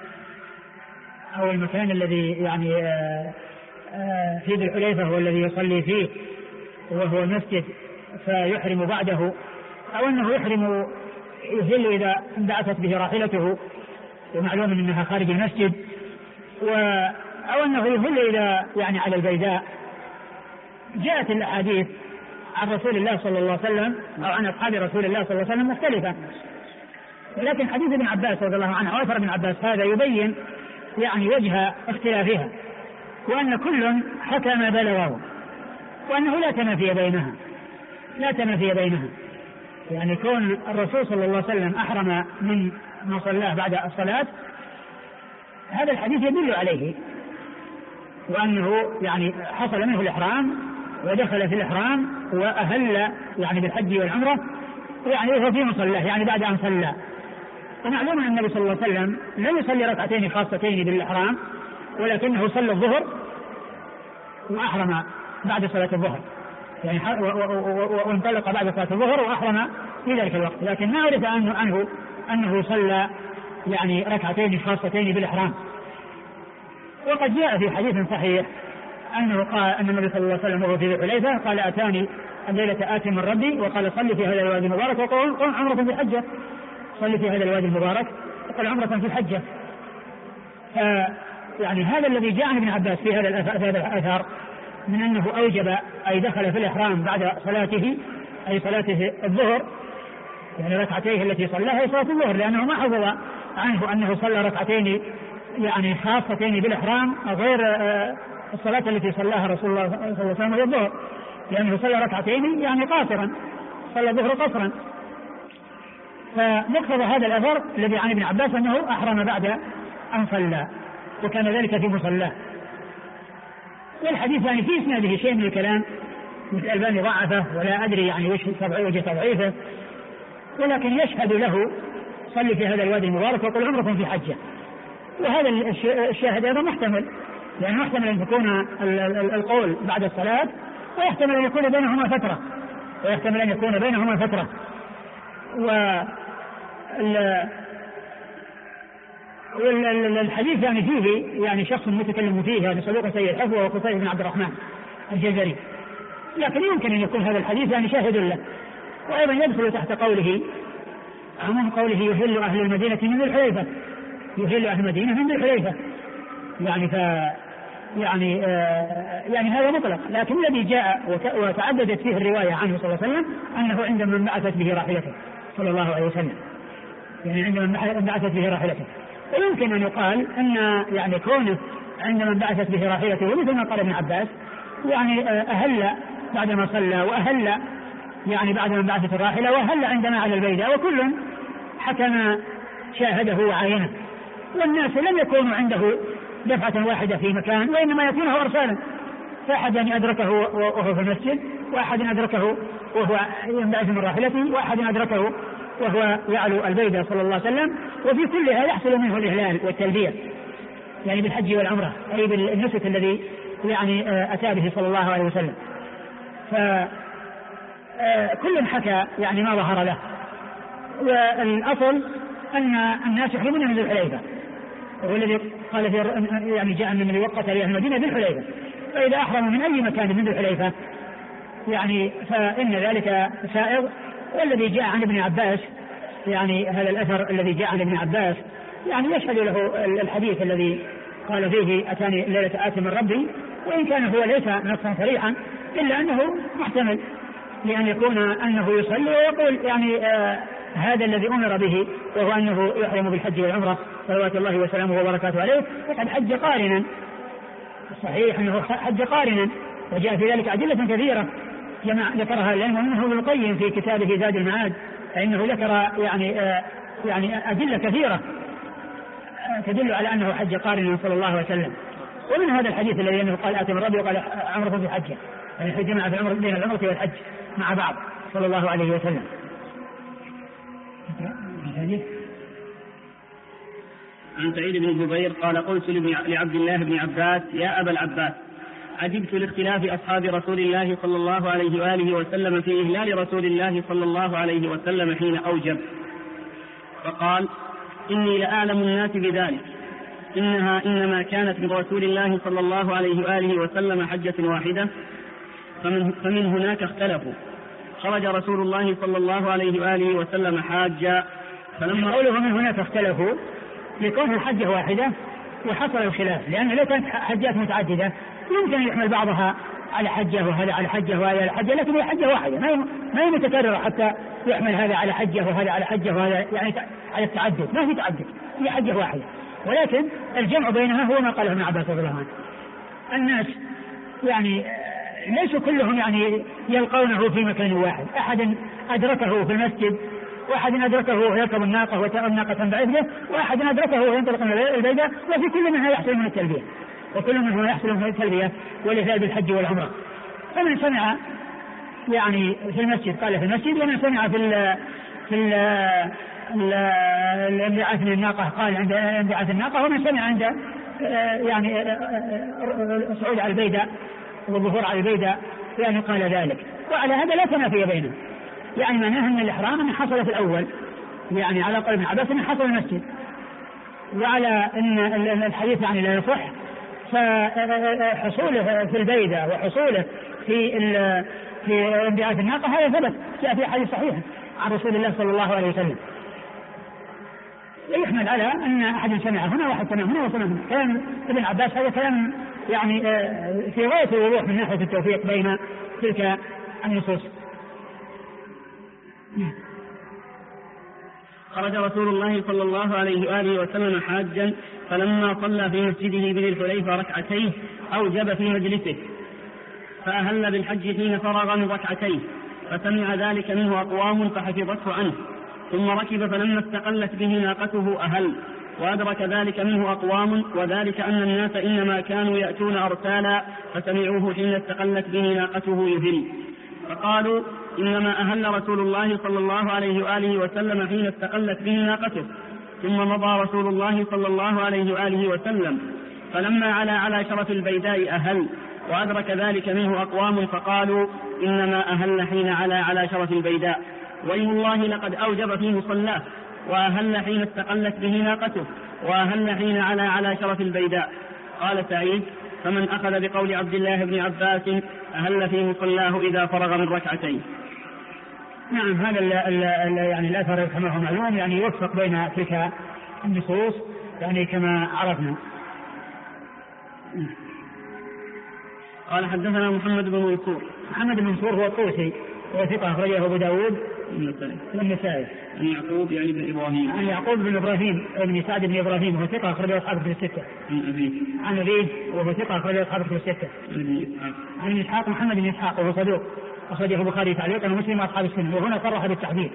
أو المكان الذي يعني في ذي الحليفة هو الذي يصلي فيه وهو المسجد فيحرم بعده، أو أنه يهل إذا انبعثت به راحلته ومعلوم أنها خارج المسجد، أو أنه يهل إذا يعني على البيداء. جاءت الأحاديث عن رسول الله صلى الله عليه وسلم أو عن أصحاب رسول الله صلى الله عليه وسلم مختلفة، ولكن حديث ابن عباس رضي الله عنه وأثر ابن عباس هذا يبين يعني وجه اختلافها، وأن كل حكى ما بلغه، وأنه لا تنافي بينها، يعني كون الرسول صلى الله عليه وسلم أحرم من مصلاه بعد الصلاة هذا الحديث يدل عليه، وأنه يعني حصل منه الإحرام ودخل في الإحرام وأهل يعني بالحج والعمرة، يعني هو في مصلاه يعني بعد أن صلى. ومعلوم أن النبي صلى الله عليه وسلم لم يصلي ركعتين خاصتين بالإحرام، ولكنه صلى الظهر وأحرم بعد صلاة الظهر، يعني وانطلق بعد صلاة الظهر وأحرم في ذلك الوقت، لكن ما عرف أنه صلى يعني ركعتين خاصتين بالإحرام. وقد جاء في حديث صحيح أنه قال أن النبي صلى الله عليه وسلم وهو في ذي الحليفة قال أتاني الليلة آت من ربي، وقال صل في هذا الوادي المبارك وقل عمرة في الحجة، صل في هذا الوادي المبارك وقل عمرة في الحجة. يعني هذا الذي جاء عن ابن عباس في هذا الأثر من أنه أوجب أي دخل في الإحرام بعد صلاته أي صلاته الظهر، يعني ركعتيه التي صلاها هي صلاة الظهر، لأنه ما حفظ عنه أنه صلى ركعتين يعني خاصتين بالإحرام غير الصلاة التي صلاها رسول الله صلى الله عليه وسلم وهي الظهر، لأنه صلى ركعتين يعني قاصرا، صلى الظهر قصرا. فمقتضى هذا الأثر الذي عن ابن عباس أنه أحرم بعد أن صلى، وكان ذلك في مصلاه. والحديث يعني في إسناده شيء من الكلام، مثل الألباني ضعفه ولا أدري يعني وجه تضعيفه، ولكن يشهد له صلي في هذا الوادي المبارك وقل عمرة في حجة. وهذا الشاهد أيضا محتمل، لأنه محتمل أن يكون القول بعد الصلاة، ويحتمل أن يكون بينهما فترة والحديث يعني فيه يعني شخص متكلم فيه يعني صدوق سيء الحفظ وهو قصي بن عبد الرحمن الجزري، لكن يمكن أن يكون هذا الحديث يعني شاهد له. وأيضا يدخل تحت قوله عموم قوله يهل أهل المدينة من ذي الحليفة، يهل أهل المدينة من ذي الحليفة، يعني هذا مطلق، لكن الذي جاء وتعددت فيه الرواية عنه صلى الله عليه وسلم أنه عندما انبعثت به راحلته صلى الله عليه وسلم، يعني عندما انبعثت به راحلته. ويمكن أن يقال أن يعني كونه عندما انبعثت به راحلته مثل ما قال ابن عباس يعني أهل بعدما صلى، وأهل يعني بعدما انبعثت الراحلة، وأهل عندما على البيداء، وكل حكم شاهده وعاينه. والناس لم يكونوا عنده دفعة واحدة في مكان، وإنما يكونه أرسالا، فأحد يعني أدركه وهو في المسجد، وأحد أدركه وهو ينبعث من راحلته، وأحد أدركه وهو يعلو البيداء صلى الله عليه وسلم. وفي كلها يحصل منه الإهلال والتلبية يعني بالحج والعمرة أي بالنسك الذي يعني أتى به صلى الله عليه وسلم. فكل حكى يعني ما ظهر له، والأصل أن الناس يحرمون من ذي الحليفة، والذي قال يعني جاء من يوقت لأهل المدينة بالحليفة، فإذا أحرموا من أي مكان من ذي الحليفة يعني فإن ذلك سائغ. والذي جاء عن ابن عباس يعني هذا الأثر الذي جاء عن ابن عباس يعني يشهد له الحديث الذي قال فيه أتاني الليلة آت من ربي، وإن كان هو ليس نصا صريحا إلا أنه محتمل لأن يكون أنه يصلي ويقول يعني هذا الذي أمر به، وهو أنه يحرم بالحج والعمرة صلوات الله وسلامه وبركاته عليه، وقد حج قارنا، صحيح أنه حج قارنا، وجاء في ذلك أدلة كثيرة كما ذكرها لأنه منه ابن القيم في كتابه زاد المعاد، فإنه ذكر يعني أدلة كثيرة تدل على أنه حج قارنا صلى الله عليه وسلم. ومن هذا الحديث الذي أنه قال آت من ربي وقال عمرة في حجه، يعني جمع في العمر بين العمرة والحج مع بعض صلى الله عليه وسلم. عن سعيد بن جبير قال قلت لعبد الله بن عباس يا أبا العباس عجبت لاختلاف أصحاب رسول الله صلى الله عليه وآله وسلم في إهلال رسول الله صلى الله عليه وسلم حين أوجب، فقال إني لأعلم الناس بذلك، إنها إنما كانت من رسول الله صلى الله عليه وآله وسلم حجة واحدة، فمن هناك اختلفوا، خرج رسول الله صلى الله عليه وآله وسلم حاجا. فلما قوله من هناك اختلفوا لكونها حجة واحدة وحصل الخلاف، لأن لو كانت حجات متعددة يمكن أن يحمل بعضها على حجة وهذا على حجة وهذا على حجة، لكن هي حجة واحدة ما هي متكررة حتى يحمل هذا على حجة وهذا على حجة وهذا يعني على التعدد، ما في تعدد، هي حجة واحدة. ولكن الجمع بينها هو ما قاله ابن عباس رضي الله عنه. الناس يعني ليسوا كلهم يعني يلقونه في مكان واحد، أحد أدركه في المسجد، واحد أدركه يركب الناقة والناقة تنبعث به، واحد أدركه وينطلق من البيداء، وفي كل منها يحصل من التلبية، وكل منها يحصل من التلبية والإهلال بالحج والعمرة. فمن سمع يعني في المسجد قال في المسجد، ومن سمع في الانبعاث من الناقة قال عند انبعاث الناقة، ومن سمع عند يعني صعود على البيداء والظهور على البيداء يعني قال ذلك. وعلى هذا لا تنافي بينه، يعني معناه أن الإحرام أن حصل في الأول يعني على قول ابن عباس أن حصل المسجد، وعلى أن الحديث يعني لا يصح، فحصوله في البيداء وحصوله في في انبعاث الناقة هذا ثبت جاء في حديث صحيح عن رسول الله صلى الله عليه وسلم. يحمل على أن أحد سمع هنا واحد سمع هنا وسمع هنا. كلام ابن عباس هذا كلام يعني في غاية الوضوح من ناحية التوفيق بين تلك النصوص. خرج رسول الله صلى الله عليه وآله وسلم حاجا فلما صلى في مسجده بذي الحليفة ركعتين أوجب في مجلسه فأهل بالحج حين فرغ من ركعتين فسمع ذلك منه أقوام فحفظته عنه ثم ركب فلما استقلت به ناقته أهل وأدرك ذلك منه أقوام وذلك أن الناس إنما كانوا يأتون أرسالا فسمعوه حين استقلت به ناقته يهل فقالوا إنما أهل رسول الله صلى الله عليه وآله وسلم حين استقلت به ناقته ثم مضى رسول الله صلى الله عليه وآله وسلم فلما على شرف البيداء أهل وأدرك ذلك منه أقوام فقالوا إنما أهل حين على شرف البيداء وإن الله لقد أوجب في مصلاه وأهل حين استقلت به ناقته وأهل حين على شرف البيداء. قال سعيد فمن أخذ بقول عبد الله بن عباس أهل في مصلاه إذا فرغ من ركعتين. نعم هذا يعني الأثر كما هو معلوم يعني يوفق بين تلك النصوص يعني كما عرفنا. قال حدثنا محمد بن منصور. محمد بن منصور هو الطوسي هو ثقة أخرجه أبو داود والنسائي. عن يعقوب يعني بن إبراهيم. عن يعقوب بن إبراهيم بن سعد بن إبراهيم وهو ثقة أخرجه أصحاب الكتب الستة. عن أبيه وهو ثقة أخرجه أصحاب الكتب الستة. عن إسحاق محمد بن إسحاق وهو صدوق أخرجه البخاري تعليقا ومسلم وأصحاب السنة وهنا صرح بالتحديد.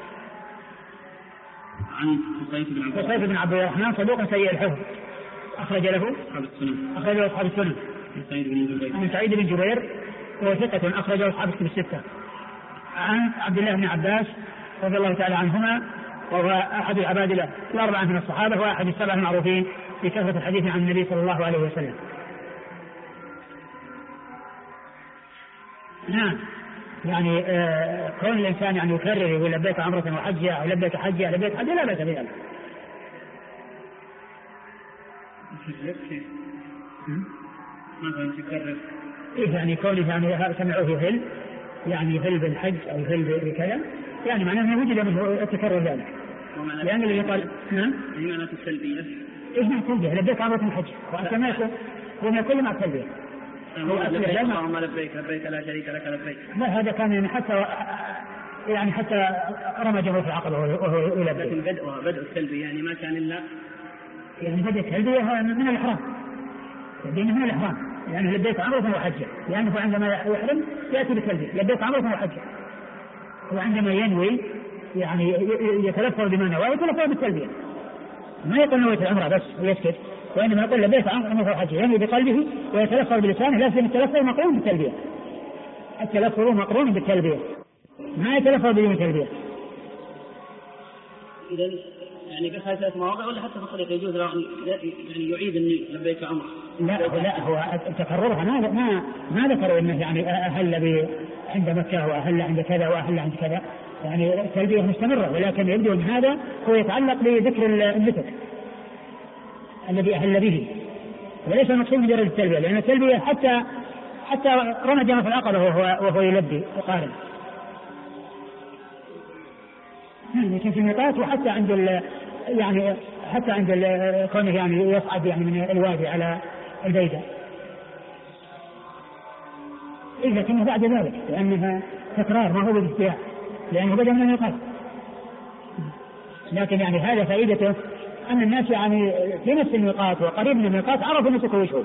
عن قصيف بن عبد الرحمن صدوق سيء الحفظ أخرج له أصحاب السنة. عن سعيد بن جبير وهو ثقة أخرجه أصحاب الكتب الستة. عن عبد الله بن عباس رضي الله تعالى عنهما وهو أحد العباد الأربعة من الصحابة وأحد السبعة المعروفين بكثرة الحديث عن النبي صلى الله عليه وسلم. نعم يعني كون الإنسان يعني يكرر يقول لبيك عمرة وحجة أو لبيك حجة لبيك حجة لا بأس بذلك. ماذا تكرر؟ إيه يعني كونه يعني سمعوه يهل يعني يهل بالحج أو يهل بكذا يعني معناه أنه وجد منه التكرر ذلك. لأن اللي قال نعم معنى التلبية إيه معنى التلبية لبيك عمرة وحجة وأنت ما يكون وما كل مع التلبية. اللهم لبيك لبيك لا شريك لك لبيك. لا هذا كان يعني حتى رمى جمهور في العقل وهو يلبي. لكن بدء التلبية يعني ما كان إلا يعني بدء التلبية من الإحرام لأنه من الإحرام يعني لبيك عمرة وحجة لأنه عندما يحرم يأتي بالتلبية لبيك عمرة وحجة وعندما ينوي يعني يتلفظ بما نوى يتلفظ بالتلبية ما يقول نويت العمرة بس ويسكت وإنما يقول لبيك عمرة وحجة ينوي بقلبه ويتلفظ بلسانه لازم التلفظ مقرون بالتلبية. التلفظ مقرون بالتلبية ما يتلفظ بدون تلبية. إذن يعني بس هذه مواضع ولا حتى في الطريق يجوز يعني يعيد إني لبيك عمرة؟ لا هو تكررها ما ذكروا إنه يعني أهل عند مكة وأهل عند كذا وأهل عند كذا يعني التلبية مستمرة ولكن يبدو أن هذا هو يتعلق بذكر النسك الذي أهل به وليس المقصود مجرد التلبية لأن التلبية حتى رمى جمرة العقبة وهو يلبي وقارن لكن في الميقات وحتى عند يعني حتى عند كونه يعني يصعد يعني من الوادي على البيداء إذا كان بعد ذلك لأنها تكرار ما هو بالاستياء لأنه بدأ من الميقات. لكن يعني هذا فائدته أن الناس يعني في نفس الميقات وقريب من الميقات عرفوا نسك وشهود.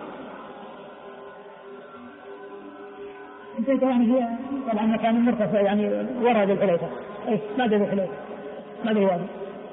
يعني هي طبعا مكان مرتفع يعني وراء ذي الحليفة بعد ذي الحليفة بعد الوادي.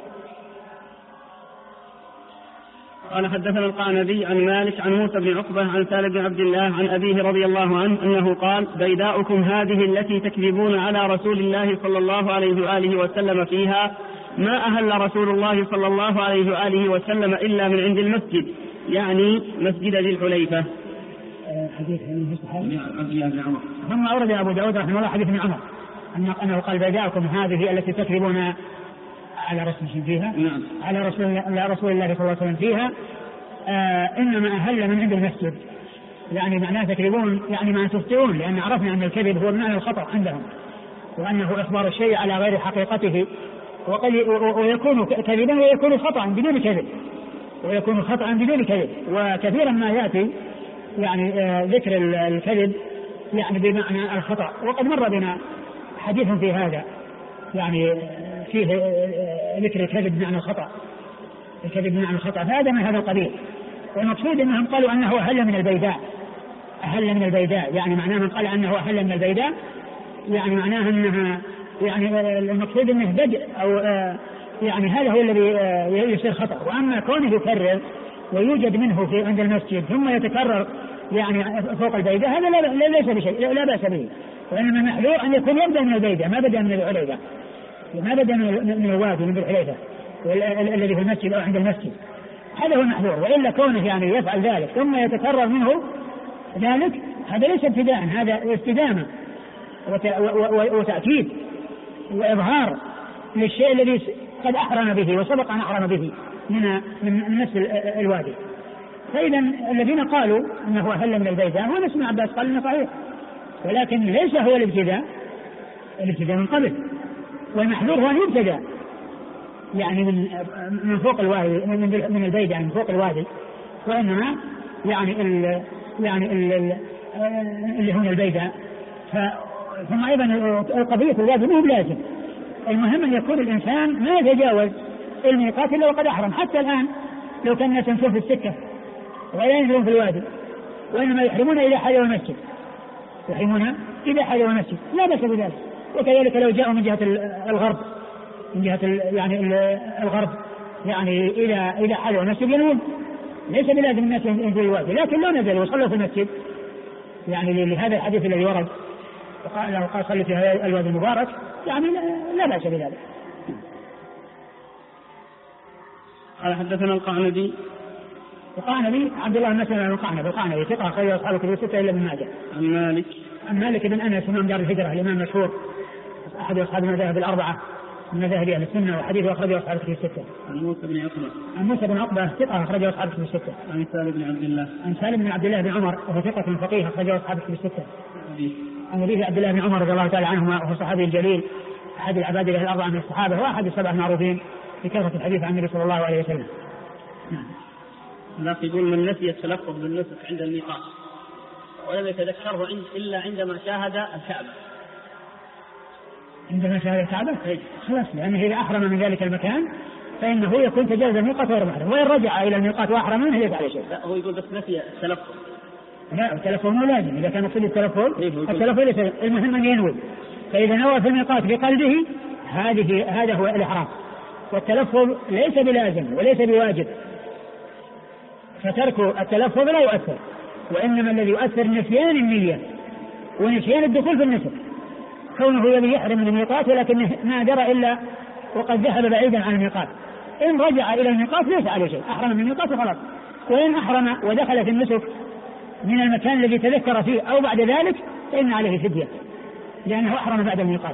قال حدثنا القعنبي عن مالك عن موسى بن عقبة عن سالم بن عبد الله عن أبيه رضي الله عنه أنه قال بيداؤكم هذه التي تكذبون على رسول الله صلى الله عليه وآله وسلم فيها ما أهل رسول الله صلى الله عليه وآله وسلم إلا من عند المسجد يعني مسجد ذي الحليفة. حديث ابن عمر ثم أورد أبو داود رحمه الله حديث ابن عمر أنه قال بيداؤكم هذه التي تكذبون على رسول فيها على رسول الله صلى الله عليه وسلم فيها إنما أهل من عند المسجد يعني معناه تكذبون يعني ما تخطئون، لأن عرفنا أن الكذب هو بمعنى الخطأ عندهم، وأنه إخبار الشيء على غير حقيقته، ويكون كذبا ويكون خطأ بدون كذب، ويكون خطأ بدون كذب. وكثيرا ما يأتي يعني ذكر الكذب يعني بمعنى الخطأ، وقد مر بنا حديث في هذا يعني فيه ذكر الكذب بمعنى الخطأ، الكذب بمعنى الخطأ، فهذا من هذا القبيل. والمقصود أنهم قالوا أنه أهل من البيداء، أهل من البيداء يعني معناه من قال أنه أهل من البيداء يعني معناه أنها يعني المقصود أنه بدء أو يعني هذا هو الذي يصير خطأ. وأما كونه يكرر ويوجد منه في عند المسجد ثم يتكرر يعني فوق البيداء هذا ليس بشيء لا بأس به، وإنما المحذور أن يكون يبدأ من البيداء ما بدأ من الحليفة، ما بدأ من الوادي من الحليفة الذي في المسجد أو عند المسجد، هذا هو المحذور. وإلا كونه يعني يفعل ذلك ثم يتكرر منه ذلك هذا ليس ابتداء، هذا استدامة وتأكيد وإظهار للشيء الذي قد أحرم به وسبق أن أحرم به من نفس الوادي. فإذا الذين قالوا أنه أهل من البيداء هو نفس ابن عباس قال إنه صحيح، ولكن ليس هو الابتداء من قبل، والمحذور هو أن يبتدأ يعني من فوق الوادي من البيداء من فوق الوادي، وإنما يعني اللي هم البيداء. ثم أيضا القضية الوادي مو بلازم، المهم أن يكون الإنسان ما يتجاوز الميقات إلا وقد أحرم. حتى الآن لو كان الناس يمشون في السكة ولا ينزلون في الوادي وإنما يحرمون إذا حلوا المسجد، يحرمون إذا حلوا المسجد لا بأس بذلك. وكذلك لو جاءوا من جهة الغرب من جهة يعني الغرب يعني إذا حلوا المسجد ينون، ليس بلازم الناس ينزلوا الوادي، لكن لو نزلوا وصلوا في المسجد يعني لهذا الحديث الذي ورد قال صلوا في هذا الوادي المبارك يعني لا بأس بذلك. قال حدثنا القعنبي عبد الله مثلا القعنبي ثقة خير أصحاب الكتب الستة إلا ابن ماجه. عن مالك بن أنس إمام دار الهجرة الإمام المشهور أحد أصحاب المذاهب الأربعة من مذاهب أهل السنة، وحديثه أخرجه أصحاب الكتب الستة. عن موسى بن عقبة ثقة أخرجه أصحاب الكتب الستة. عن سالم بن عبد الله بن عمر وهو ثقة فقيه أخرجه أصحاب الكتب الستة. عن أبيه عبد الله بن عمر رضي الله تعالى عنهما وهو صحابي الجليل أحد العباد له الأربعة من الصحابة وأحد السبع المعروفين بكثرة الحديث عن النبي صلى الله عليه وسلم. لا يقول من نسي التلفظ بالنسك عند الميقات ولم يتذكره إلا عندما شاهد الكعبة. عندما شاهد الكعبة خلاص، لأنه إذا أحرم من ذلك المكان فإنه يكون تجاوز الميقات غير محرم، وإن رجع إلى الميقات وأحرم منه ليس عليه شيء. لا هو يقول بس نسي التلفظ. لا التلفظ مو لازم، إذا كان يقصد التلفظ ليس، المهم أن ينوي. فإذا نوى في الميقات بقلبه هذا هو الإحرام، والتلفظ ليس بلازم وليس بواجب، فترك التلفظ لا يؤثر، وإنما الذي يؤثر نسيان النية ونسيان الدخول في النسك، كونه يبي يحرم من الميقات ولكن ما درى إلا وقد ذهب بعيدا عن الميقات. إن رجع إلى الميقات ليس عليه شيء، أحرم من الميقات وخلاص. وإن أحرم ودخل في النسك من المكان الذي تذكر فيه أو بعد ذلك فإن عليه فدية، لأنه أحرم بعد الميقات.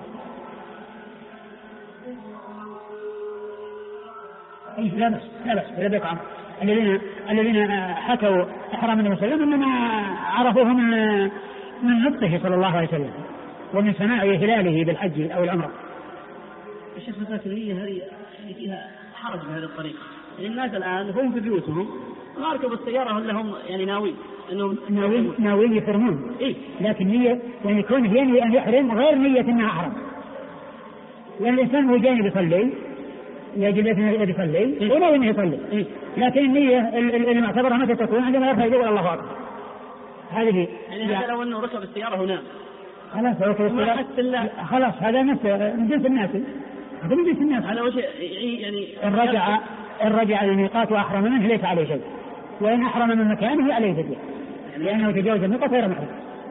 لا بس لبيك عمر. الذين حكوا إحرام النبي صلى الله عليه وسلم إنما عرفوه من نطقه صلى الله عليه وسلم ومن سماع هلاله بالحج أو العمرة. الشيخ الفاترية هذه فيها حرج بهذه الطريقة، يعني الناس الآن هم في بيوتهم ما ركبوا السيارة ولا هم يعني ناويين يحرمون، لكن نية يعني يكون ينوي أن يحرم غير نية أنها أحرم. لأن الإنسان هو جانب يصلي يجب أن يصلي ولو أنه يصلي، لكن النية المعتبرة متى تكون عندما يرفع يقول الله أكبر. هذه يعني لو أنه ركب السيارة هنا خلاص ركب السيارة خلاص هذا من جنس الناس، هذا من جنس الناس. على وجه يعني إن رجع للميقات وأحرم منه ليس عليه شيء، وإن أحرم من مكانه عليه فدية لأنه تجاوز الميقات غير محرم.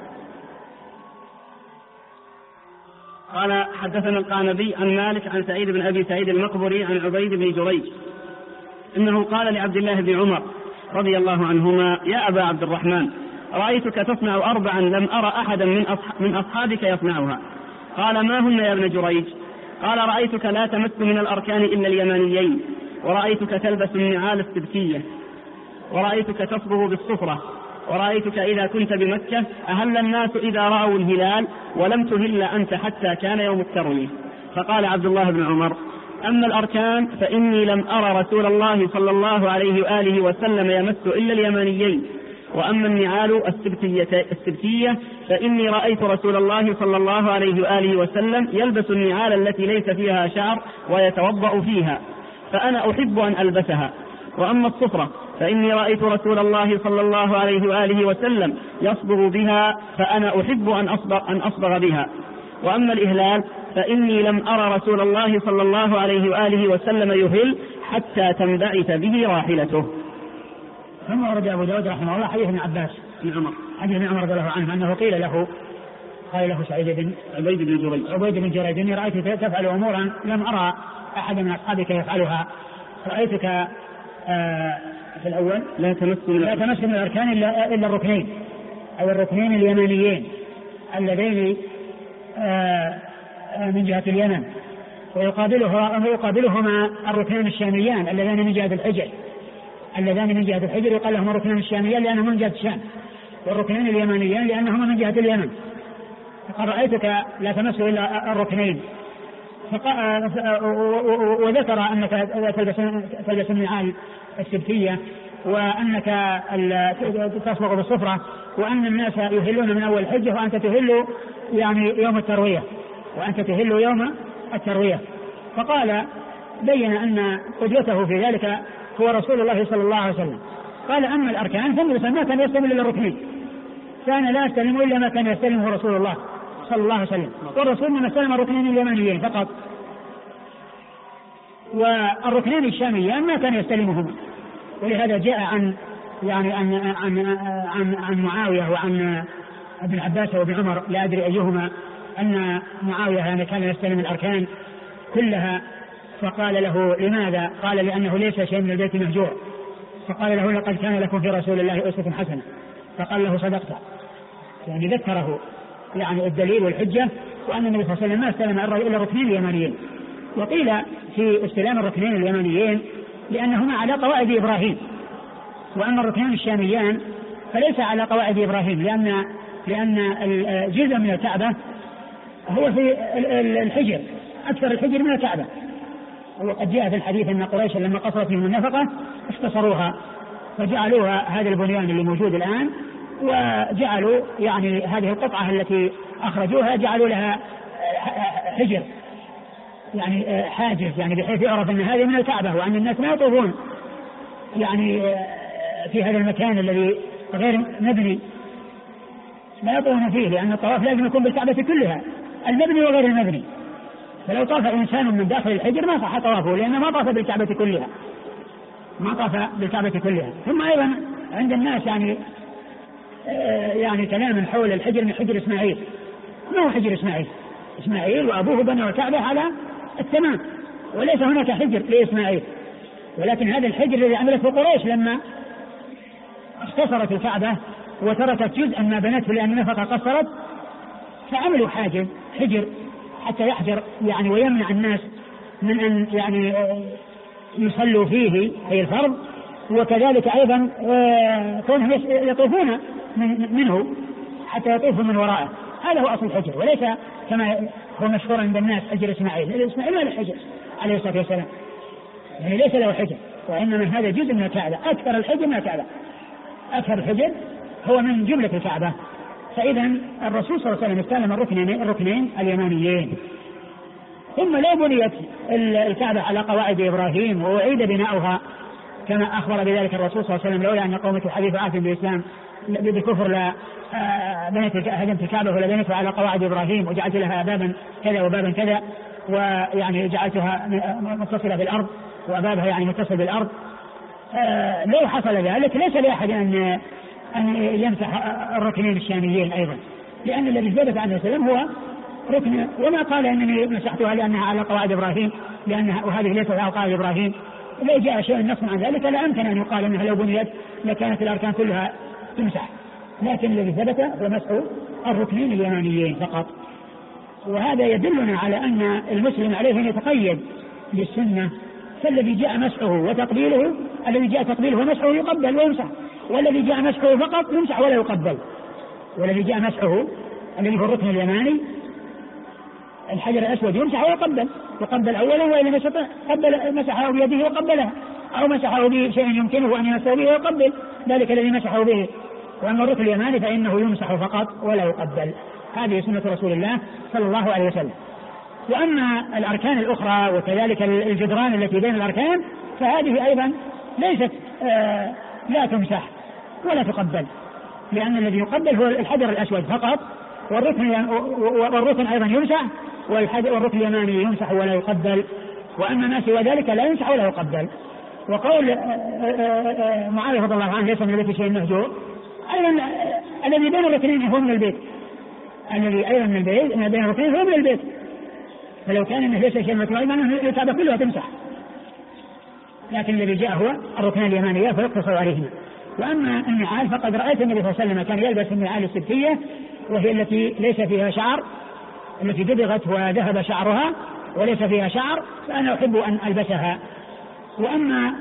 قال حدثنا القعنبي عن مالك عن سعيد بن أبي سعيد المقبري عن عبيد بن جريج إنه قال لعبد الله بن عمر رضي الله عنهما: يا أبا عبد الرحمن، رأيتك تصنع 4 لم أرى أحدا من أصحابك يصنعها. قال: ما هن يا ابن جريج؟ قال: رأيتك لا تمس من الأركان إلا اليمانيين، ورأيتك تلبس النعال السبتية، ورأيتك تصبغ بالصفرة، ورأيتك إذا كنت بمكة أهل الناس إذا رأوا الهلال ولم تهل أنت حتى كان يوم التروية. فقال عبد الله بن عمر: أما الأركان فإني لم أرى رسول الله صلى الله عليه وآله وسلم يمس إلا اليمانيين، وأما النعال السبتية فإني رأيت رسول الله صلى الله عليه وآله وسلم يلبس النعال التي ليس فيها شعر ويتوضأ فيها، فأنا أحب أن ألبسها. وأما الصفرة فإني رأيت رسول الله صلى الله عليه وآله وسلم يصبغ بها، فأنا أحب أن أصبغ بها. وأما الإهلال فإني لم أرى رسول الله صلى الله عليه وآله وسلم يهل حتى تنبعث به راحلته. ثم ورد أبو داود رحمه الله حديث ابن عباس حديث ابن عمر رضي الله عنه أنه قال له سعيد عبيد بن جريج: إني رأيتك تفعل أمورا لم أرى أحد من أصحابك يفعلها. رأيتك في الأول لا تمس من الأركان إلا الركنين أو الركنين اليمانيين اللذين من جهة اليمن، ويقابلهما الركنان الشاميان اللذان من جهة الحجر يقال لهما الركنان الشاميان لأنهما من جهة الشام، والركنان اليمانيان لأنهما من جهة اليمن. فقال: رأيتك لا تمس إلا الركنين. وذكر أنك تلبس النعال السبتية، وأنك تصبغ بالصفرة، وأن الناس يهلون من أول الحجة وأنت تهل يعني يوم التروية. فقال بين أن قدوته في ذلك هو رسول الله صلى الله عليه وسلم. قال: أما الأركان فالنبي ما كان يستلم إلا الركنين، كان لا يستلم إلا ما كان يستلمه رسول الله صلى الله عليه وسلم، والرسول من استلم الركنين اليمانيين فقط، والركنين الشاميين ما كان يستلمهما. ولهذا جاء عن معاوية وعن ابن عباس وابن عمر لا أدري أيهما أن معاوية يعني كان يستلم الأركان كلها، فقال له: لماذا؟ قال: لأنه ليس شيء من البيت مهجور. فقال له: لقد كان لكم في رسول الله أسوة حسنة. فقال له: صدقت. يعني ذكره يعني الدليل والحجة، وأن النبي صلى الله عليه وسلم ما استلم إلا الركنين اليمانيين. وقيل في استلام الركنين اليمانيين لأنهما على قواعد إبراهيم، وأما الركنين الشاميان فليس على قواعد إبراهيم، لأن جزء من الكعبة هو في الحجر، أكثر الحجر من الكعبة. وقد جاء في الحديث أن قريش لما قصرت من النفقة اختصروها فجعلوها هذا البنيان اللي موجود الآن، وجعلوا يعني هذه القطعة التي أخرجوها جعلوا لها حجر يعني حاجز، يعني بحيث يعرف أن هذه من الكعبة، وأن الناس ما يطوفون يعني في هذا المكان الذي غير مبني، لا يطوفون فيه، لأن الطواف لازم يكون بالكعبة كلها، المبني وغير المبني. فلو طاف إنسان من داخل الحجر ما صح طوافه، لأنه ما طاف بالكعبة كلها. ثم أيضا عند الناس يعني كلام حول الحجر من حجر إسماعيل. ما هو حجر إسماعيل وأبوه بنوا الكعبة على التمام، وليس هناك حجر لإسماعيل، ولكن هذا الحجر الذي عملته قريش لما اختصرت الكعبة وتركت جزءا ما بنته لأن النفقة قصرت، فعملوا حجر حتى يحجر يعني ويمنع الناس من أن يعني يصلوا فيه أي الفرض، وكذلك أيضا كونهم يطوفون منه حتى يطوفوا من وراءه. هذا هو أصل الحجر، وليس كما هو مشهور عند الناس حجر إسماعيل ما له حجر عليه الصلاة والسلام، يعني ليس له حجر، وإنما هذا جزء من الكعبة، أكثر الحجر من الكعبة، أكثر الحجر هو من جملة الكعبة. فإذا الرسول صلى الله عليه وسلم استلم الركنين اليمانيين. ثم لا بنيت الكعبة على قواعد إبراهيم وأعيد بناؤها كما أخبر بذلك الرسول صلى الله عليه وسلم: لولا أن قومك حديث عهد بالإسلام بالكفر لا هدمت الكعبة ولا بنيتها على قواعد إبراهيم وجعلت لها بابا كذا وبابا كذا، ويعني جعلتها متصلة بالأرض وبابها يعني متصل بالأرض. لو حصل ذلك ليس لأحد أن يمسح الركنين الشاميين أيضا، لأن الذي ثبت عنه السلام هو ركن، وما قال أنني مسحتها لأنها على قواعد إبراهيم وهذه ليست على قواعد إبراهيم. لو جاء شيء نص عن ذلك لا أمكن أن يقال أنها لو بنيت لكانت الأركان كلها تمسح، لكن الذي ثبت هو مسح الركنين اليمانيين فقط. وهذا يدلنا على أن المسلم عليه أن يتقيد بالسنة، فالذي جاء مسحه وتقبيله، الذي جاء تقبيله ومسحه يقبل ويمسح، والذي جاء مسحه فقط يمسح ولا يقبل. والذي جاء مسحه الذي في الركن اليماني الحجر الأسود يمسح ويقبل، يقبل أولا، وإذا ما استطاع قبل مسحه بيده وقبلها، أو مسحه بشيء يمكنه أن يمسح به ويقبل ذلك الذي مسحه به. وأما الركن اليماني فإنه يمسح فقط ولا يقبل. هذه سنة رسول الله صلى الله عليه وسلم. وأما الأركان الأخرى وكذلك الجدران التي بين الأركان فهذه أيضا ليست لا تمسح ولا تقبل، لأن الذي يقبل هو الحجر الأسود فقط، والركن أيضا يمسح، والركن اليماني يمسح ولا يقبل. وأما ما سوى ذلك لا يمسح ولا يقبل. وقول معاوية رضي الله عنه ليس من البيت شيء مهجور، أيضا الذي بين الركنين هو من البيت، الذي أيضا من البيت بين الركنين هو من البيت، فلو كان انه ليس شيء مكروه أنه الكعبة كلها تمسح، لكن الذي جاء هو الركنان اليمانية فيقتصر عليهما. وأما النعال فقد رأيت النبي صلى الله عليه وسلم كان يلبس النعال السبتية، وهي التي ليس فيها شعر، التي دبغت وذهب شعرها وليس فيها شعر، فأنا أحب أن ألبسها. وأما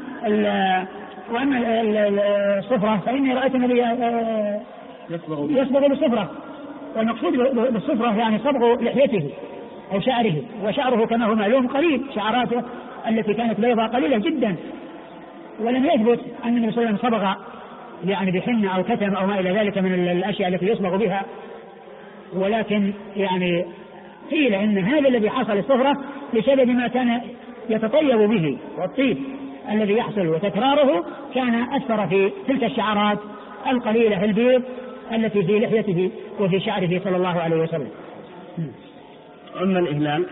الصفرة فإني رأيت النبي يصبغ بالصفرة، والمقصود بالصفرة يعني صبغ لحيته أو شعره، وشعره كما هو معلوم قليل، شعراته التي كانت بيضاء قليلة جدا. ولم يثبت أن النبي صلى الله عليه وسلم صبغ يعني بحنة أو كتم أو ما إلى ذلك من الأشياء التي يصبغ بها، ولكن يعني قيل إن هذا الذي حصل الصفرة بسبب ما كان يتطيب به، والطيب الذي يحصل وتكراره كان أثر في تلك الشعرات القليلة البيض التي في لحيته وفي شعره صلى الله عليه وسلم. أما الإهلال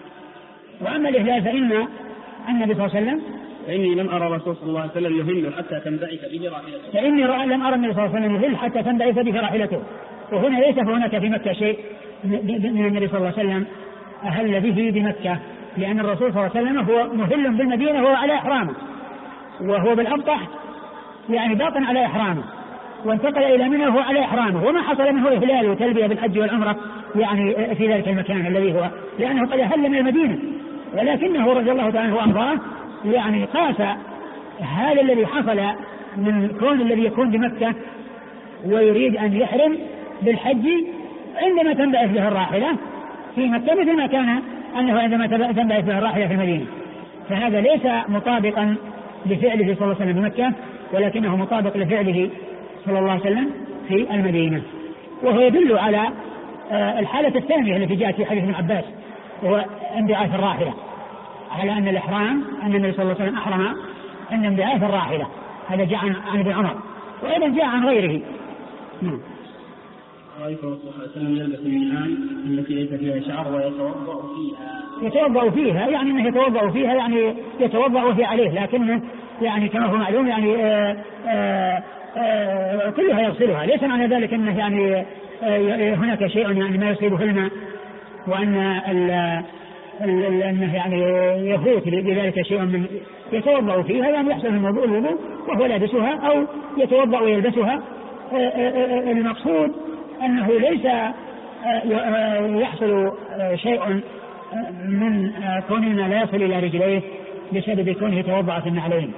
فإن النبي صلى الله عليه وسلم فإني لم أرى الرسول صلى الله عليه وسلم يهل حتى تنبعث به راحلته. فإني لم أرى النبي صلى الله عليه وسلم يهل حتى تنبعث به راحلته. وهنا ليس هناك في مكة شيء من النبي صلى الله عليه وسلم أهل به بمكة، لأن الرسول صلى الله عليه وسلم هو مهل بالمدينة وهو على إحرامه، وهو بالأبطح يعني باطن على إحرامه، وانتقل إلى منى وهو على إحرامه، وما حصل منه إهلال وتلبية بالحج والعمرة يعني في ذلك المكان الذي هو، لأنه قد أهل من المدينة، ولكنه رضي الله تعالى عنه وأرضاه يعني قاس هذا الذي حصل من كون الذي يكون بمكة ويريد أن يحرم بالحج عندما تنبعث به الراحلة في مكة، مثل ما كان أنه عندما تنبعث به الراحلة في المدينة. فهذا ليس مطابقا لفعله صلى الله عليه وسلم بمكة، ولكنه مطابق لفعله صلى الله عليه وسلم في المدينة. وهو يدل على الحالة الثانية التي جاءت في حديث ابن عباس، وهو انبعاث الراحلة، على أن الإحرام أن النبي صلى الله عليه وسلم أحرم أن انبعاث الراحلة. هذا جاء عن ابن عمر، وأيضا جاء عن غيره. رأيت الرسول صلى الله عليه وسلم يلبس النعال التي ليس فيها شعر يتوضأ فيها يعني أنه يتوضأ فيها يعني يتوضأ وهي عليه، لكنه يعني كما هو معلوم يعني كلها يغسلها، ليس معنى ذلك أنه يعني هناك شيء يعني ما يصيبه الماء، وأن أنه يعني يفوت بذلك شيء من يتوضأ فيها، يعني يحصل من الوضوء وهو لابسها أو يتوضأ ويلبسها. المقصود أنه ليس يحصل شيء من كونه لا يصل إلى رجليه بسبب كونه يتوضأ في النعلين.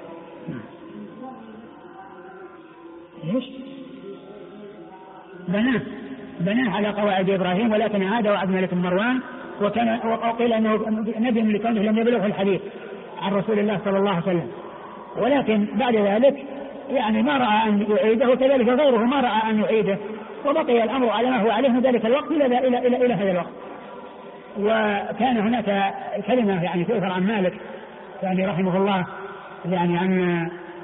بناه على قواعد إبراهيم، ولكن عاد وعد ملك مروان، وقيل أنه نبي لكونه لم يبلغ الحديث عن رسول الله صلى الله عليه وسلم، ولكن بعد ذلك يعني ما رأى أن يعيده، كذلك غيره ما رأى أن يعيده، وبقي الأمر على ما هو عليه من ذلك الوقت إلى هذا الوقت. وكان هناك كلمة يعني تؤثر عن مالك يعني رحمه الله يعني عن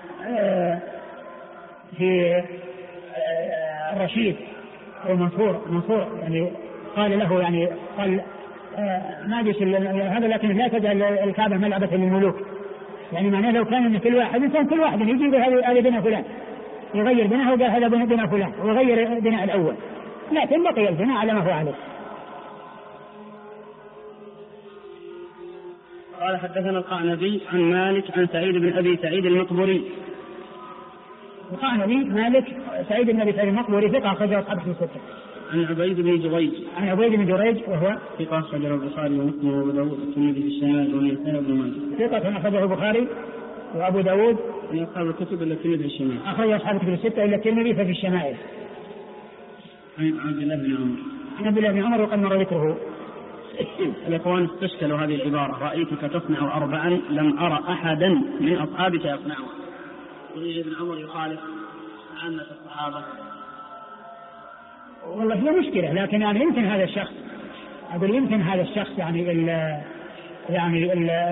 في الرشيد ومنصور يعني قال له يعني قال ما بيش هذا، لكن لا تجعل الكعبة ملعبة للملوك، يعني معناه لو كان من كل واحد إنسان كل واحد يجيب هذا بناء فلان يغير بناءه وقال هذا بناء فلان وغير بناء الأول، لكن بقي البناء على ما هو عليه. قال حدثنا القعنبي عن مالك عن سعيد بن أبي سعيد المقبري. القعنبي مالك سعيد بن أبي سعيد المقبري ثقة أخرجه أصحاب الكتب الستة. عن عبيد بن جريج وهو ثقة أخرجه البخاري ومسلم وأبو داود والترمذي في الشمال والنسائي وابن ماجه. ثقة أخرجه البخاري وأبو داود من أصحاب الكتب إلا الترمذي في الشمائل. أخرج أصحاب الكتب الستة إلا الترمذي ففي الشمائل. عن عبد الله بن عمر. عن عبد الله بن عمر وقد مر ذكره. الإخوان استشكلوا هذه العبارة: رأيتك تصنع 4 لم أرى أحدا من أصحابك يصنعها. ابن عمر يخالف عامة الصحابة. والله هي مشكلة، لكن يعني يمكن هذا الشخص، أقول يمكن هذا الشخص يعني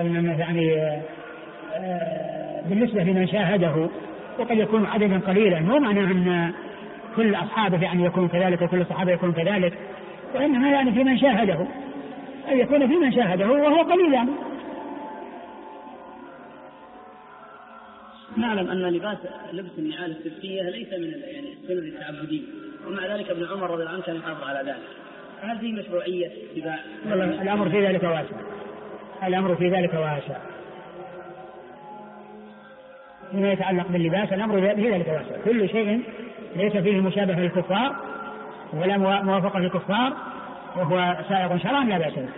بالنسبة لمن شاهده، وقد يكون عددا قليلا، مو معنى أن كل أصحابه يعني يكون كذلك وكل الصحابة يكون كذلك، وإنما يعني في من شاهده، أن يكون في من شاهده وهو قليل يعني. نعلم أن لبس النعال السبتية ليس من يعني السنن التعبدية، ومع ذلك ابن عمر رضي الله عنه كان يحافظ على ذلك. هل في مشروعية اتباع؟ الأمر في ذلك واسع، الأمر في ذلك واسع. فيما يتعلق باللباس الأمر في ذلك واسع، كل شيء ليس فيه مشابهة للكفار ولا موافقة للكفار وهو سائغ شرعا لا بأس به.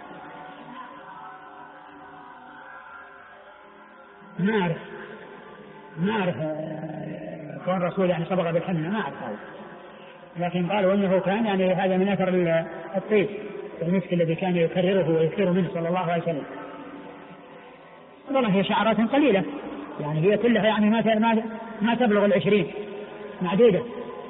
ما أعرف كون الرسول يعني صبغ بالحنة، ما أعرف هذا، لكن قالوا أنه كان يعني هذا من أثر الطيب المسك الذي كان يكرره ويكثر منه صلى الله عليه وسلم. والله هي شعرات قليلة يعني، هي كلها يعني ما تبلغ 20 معدودة.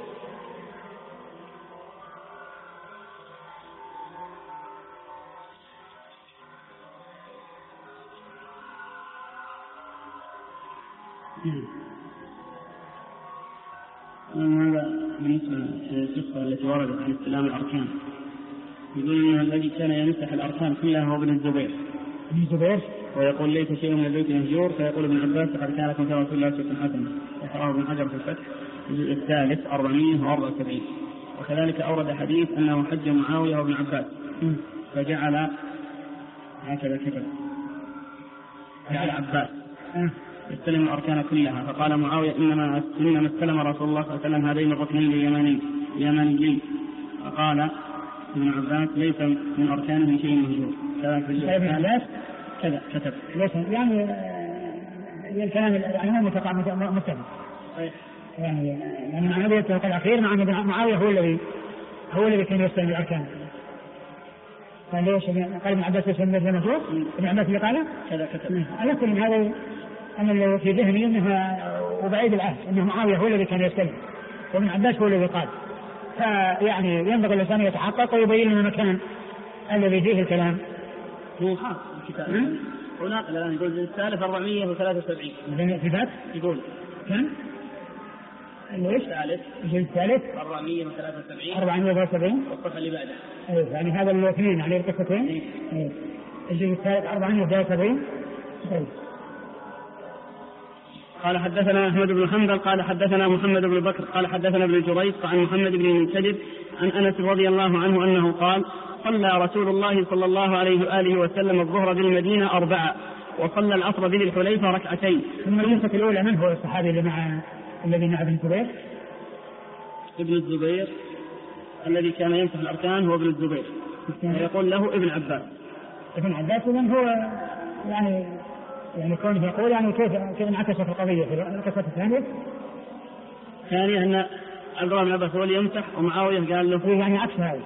هذا بالنسبة للقصة التي وردت عن استلام الأركان، يقول أن الذي كان يمسح الأركان كلها هو ابن الزبير. ابن الزبير ويقول ليس شيء من البيت مهجور، فيقول ابن عباس قد كان لكم في رسول الله أسوة حسنة. يقرأه ابن حجر في الفتح الجزء الثالث 474. وكذلك أورد حديث أنه حج معاوية وابن عباس فجعل هكذا كتب جعل عباس يستلم الأركان كلها، فقال معاوية إنما استلم رسول الله صلى الله عليه وسلم هذين الركنين اليمانيين. فقال ابن عباس ليس من أركانه شيء مهجور. ابن عباس كذا كتب ليس يعني الكلام يعني مو متفق يعني معنى ذلك الأخير مع أن معاوية هو الذي كان يستلم الأركان. قال ليش قال ابن عباس ليس من مهجور؟ ابن عباس اللي قاله كذا كتب. على كل هذا أنا اللي في ذهني أنها وبعيد العهد أنه معاوية هو الذي كان يستلم وابن عباس هو الذي قال. فيعني ينبغي الإنسان يتحقق ويبين لنا المكان الذي فيه الكلام. هو حاط الكتاب وناقل الآن يقول الثالث 473 في ذات يقول كم؟ الثالث 473 والصفحة اللي بعده. يعني هذا الاثنين يعني القصتين. الجزء الثالث 473. قال حدثنا أحمد بن حنبل قال حدثنا محمد بن بكر قال حدثنا ابن جريج عن محمد بن المنكدر عن أنس رضي الله عنه أنه قال صلى رسول الله صلى الله عليه وآله وسلم الظهر بالمدينة 4 وصلى العصر بذي الحليفة 2. ثم القصة الأولى من هو الصحابي الذي مع ابن الزبير؟ ابن الزبير الذي كان يمسح الأركان هو ابن الزبير ويقول له ابن عباس. ابن عباس إذن هو يعني كونه يقول يعني كيف انعكست القضية في القصة الثانية؟ ثانيا أن عبد الله بن عباس هو اللي يمسح ومعاوية قال له يعني عكس هذا.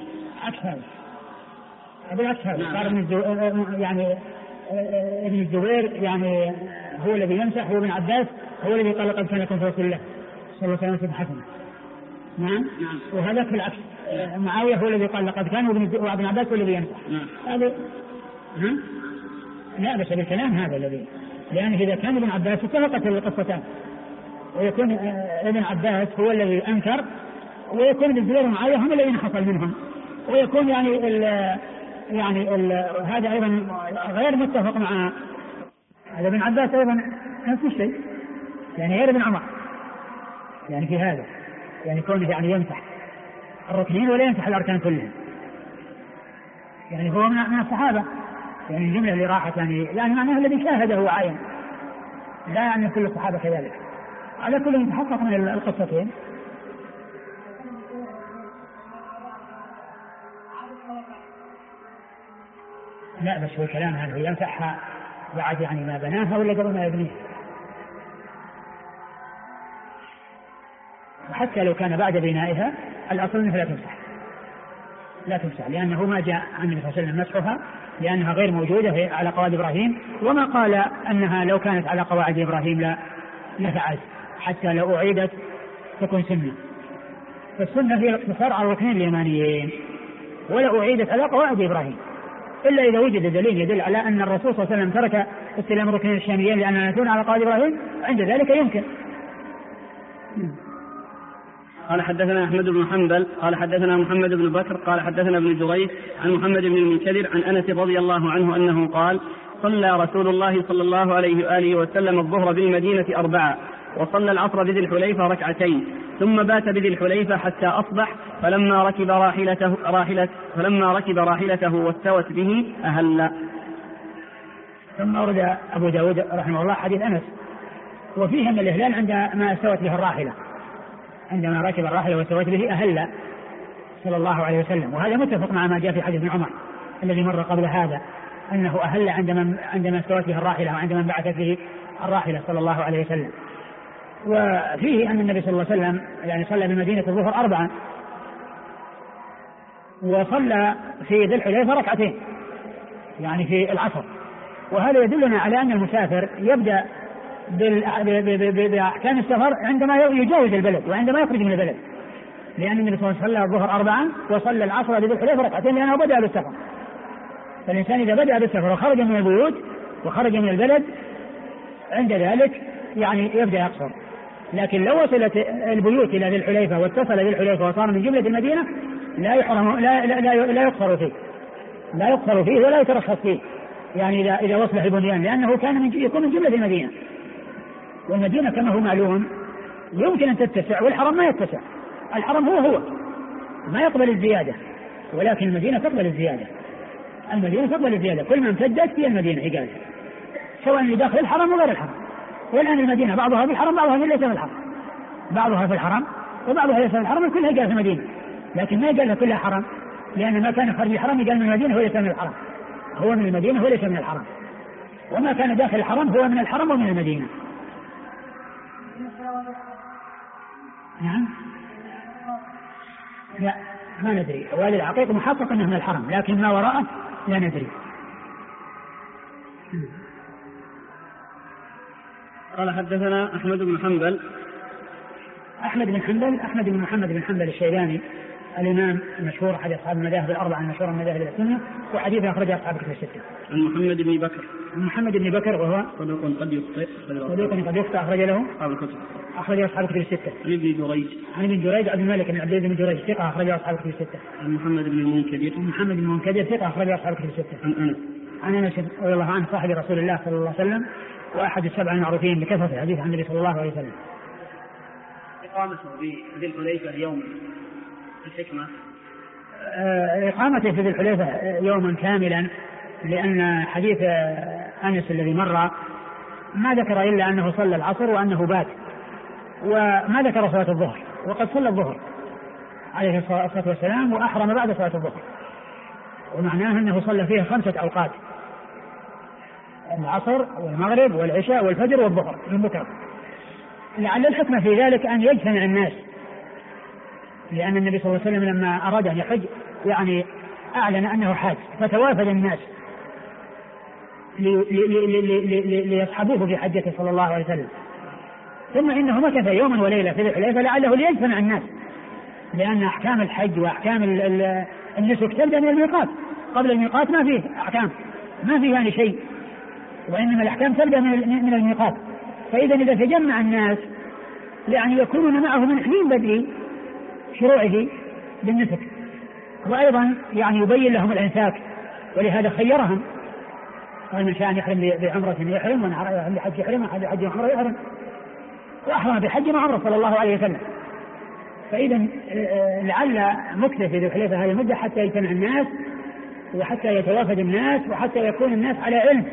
بالعكس هذا صار يعني ابن الزبير يعني هو الذي يمسح وابن عباس هو الذي قال لقد كان لكم في رسول الله صلى الله عليه وسلم حسنة. نعم. وهذا في العكس معاوية هو الذي قال لقد كان وابن عباس هو الذي يمسح. هذا لا بس بالكلام هذا الذي لأن إذا كان ابن عباس اتفقت القصتان ويكون ابن عباس هو الذي أنكر ويكون ابن الزبير ومعاوية هم الذين حصل منهم ويكون هذا أيضا غير متفق مع هذا. ابن عباس أيضا نفس الشيء يعني غير ابن عمر يعني في هذا يعني كونه يعني يمسح الركنين ولا يمسح الأركان كلهم يعني هو من الصحابة يعني الجملة اللي راحت يعني معناه الذي شاهده وعاين لا يعني كل الصحابة كذلك. على كل يتحقق من القصتين. لا بس هو الكلام هذا يمسحها بعد يعني ما بناها ولا قبل ما يبنيها. وحتى لو كان بعد بنائها الأصل أنها لا تمسح لأنه ما جاء عن النبي صلى الله عليه وسلم مسحها لأنها غير موجودة على قواعد إبراهيم، وما قال أنها لو كانت على قواعد إبراهيم لا نفعت حتى لو أعيدت تكون سنة. فالسنة هي الاقتصار على الركنين اليمانيين ولا أعيدت على قواعد إبراهيم إلا إذا وجد دليل يدل على أن الرسول صلى الله عليه وسلم ترك استلام الركنين الشاميين لأنها تكون على قواعد إبراهيم، عند ذلك يمكن. قال حدثنا أحمد بن حنبل قال حدثنا محمد بن بكر قال حدثنا ابن جريج عن محمد بن المنكدر عن أنس رضي الله عنه أنه قال صلى رسول الله صلى الله عليه وآله وسلم الظهر بالمدينة 4 وصلى العصر بذي الحليفة 2 ثم بات بذي الحليفة حتى أصبح فلما ركب راحلته واستوت به أهل. ثم أورد أبو داود رحمه الله حديث أنس وفيه أن الإهلال عندما استوت به الراحلة، عندما ركب الراحلة واستوت به أهل صلى الله عليه وسلم، وهذا متفق مع ما جاء في حديث ابن عمر الذي مر قبل هذا أنه أهل عندما استوت به الراحلة وعندما انبعثت به الراحلة صلى الله عليه وسلم. وفيه أن النبي صلى الله عليه وسلم يعني صلى بمدينة الظهر 4 وصلى في ذي الحليفة 2 يعني في العصر، وهذا يدلنا على أن المسافر يبدأ بأحكام السفر عندما يجاوز البلد وعندما يخرج من البلد، لأن النبي صلى الله عليه وسلم صلى الظهر 4 وصلى العصر بذي الحليفة 2 لأنه بدأ بالسفر. فالإنسان إذا بدأ بالسفر وخرج من البيوت وخرج من البلد عند ذلك يعني يبدأ يقصر. لكن لو وصلت البيوت إلى ذي الحليفة واتصل ذي الحليفة وصار من جملة المدينة لا يقصر فيه ولا يترخص فيه، يعني إذا وصل البنيان، لأنه كان يكون من جملة المدينة، والمدينة كما هو معلوم يمكن أن تتسع والحرم ما يتسع. الحرم هو ما يقبل الزيادة، ولكن المدينة تقبل الزيادة. كل ما امتدت في المدينة إجازة، سواء داخل الحرم وغير الحرم. والآن المدينة بعضها في الحرم بعضها ليس في الحرم، بعضها في الحرم وبعضها ليس في الحرم، كلها جاء في المدينة، لكن ما قال كلها حرم، لأن ما كان خارج الحرم قال من المدينة هو ليس من الحرم، هو من المدينة هو ليس من الحرم، وما كان داخل الحرم هو من الحرم ومن المدينة. نعم لا ما ندري، والي العقيق محقق أنه من الحرم، لكن ما وراءه لا ندري. قال حدثنا أحمد بن حنبل أحمد بن محمد بن حنبل الشيباني الإمام المشهور أحد أصحاب المذاهب الأربعة المشهورة من مذاهب السنة، وحديثه أخرجه أصحاب الكتب الستة. عن محمد بن بكر وهو صدوق قد يخطئ أخرجه أصحاب الكتب الستة. عن ابن جريج عبد الملك بن عبد بن جريج ثقة أخرجه أصحاب الكتب الستة. عن محمد بن المنكدر ثقة أخرجه أصحاب الكتب الستة. عن أنس رضي الله عنه صاحب رسول الله صلى الله عليه وسلم وأحد السبع المعروفين بكثرة الحديث عن النبي صلى الله عليه وسلم. إقامته بذي الحليفة يوم الحكمة إقامته في ذي الحليفة يوما كاملا، لأن حديث أنس الذي مر ما ذكر إلا أنه صلى العصر وأنه بات، وما ذكر صلاة الظهر، وقد صلى الظهر عليه الصلاة والسلام وأحرم بعد صلاة الظهر، ومعناه أنه صلى فيها 5 أوقات: العصر والمغرب والعشاء والفجر والظهر من بكرة. لعل الحكمة في ذلك أن يجتمع الناس، لأن النبي صلى الله عليه وسلم لما أراد أن يحج يعني أعلن أنه حاج، فتوافد الناس ليصحبوه في حجته صلى الله عليه وسلم. ثم إنه مكث يوما وليلة في ذي الحليفة لعله ليجتمع الناس، لأن أحكام الحج وأحكام النسك تبدأ من الميقات، قبل الميقات ما فيه أحكام، ما فيه يعني شيء، وإنما الأحكام تبدأ من الميقات. فإذا تجمع الناس يعني يكونون معه من حين بدء شروعه بالنسك، وأيضا يعني يبين لهم الإنساك، ولهذا خيرهم، قال من شاء أن يحرم بعمرة يحرم، ومن يحرم بحج يحرم، ومن بحج وعمرة يحرم، وأحرم بحج وعمرة صلى الله عليه وسلم. فإذا لعل مكث في ذي الحليفة هذه المدة حتى يجتمع الناس وحتى يتوافد الناس وحتى يكون الناس على علم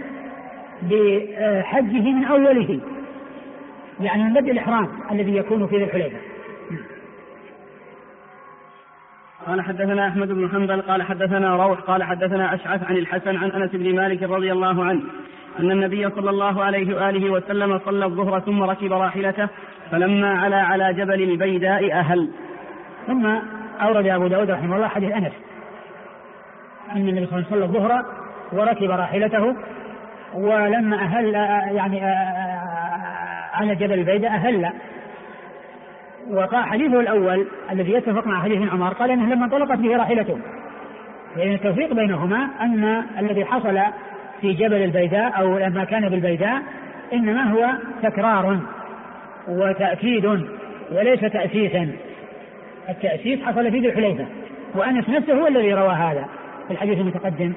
بحجه من أوله، يعني من بدء الإحرام الذي يكون في ذي الحليفة. قال حدثنا أحمد بن حنبل قال حدثنا روح قال حدثنا أشعث عن الحسن عن أنس بن مالك رضي الله عنه أن النبي صلى الله عليه وآله وسلم صلى الظهر ثم ركب راحلته فلما علا على جبل البيداء أهل. ثم أورد أبو داود رحمه الله حديث أنس أن النبي صلى الله عليه وسلم صلى الظهر وركب راحلته ولما أهل يعني على جبل البيداء أهل. وقال حديثه الأول الذي يتفق مع حديث عمر قال أنه لما انطلقت به راحلته، لأن التوفيق بينهما أن الذي حصل في جبل البيداء أو لما كان بالبيداء إنما هو تكرار وتأكيد وليس تأسيسا. التأسيس حصل في ذي الحليفة، وأنس نفسه هو الذي روى هذا في الحديث المتقدم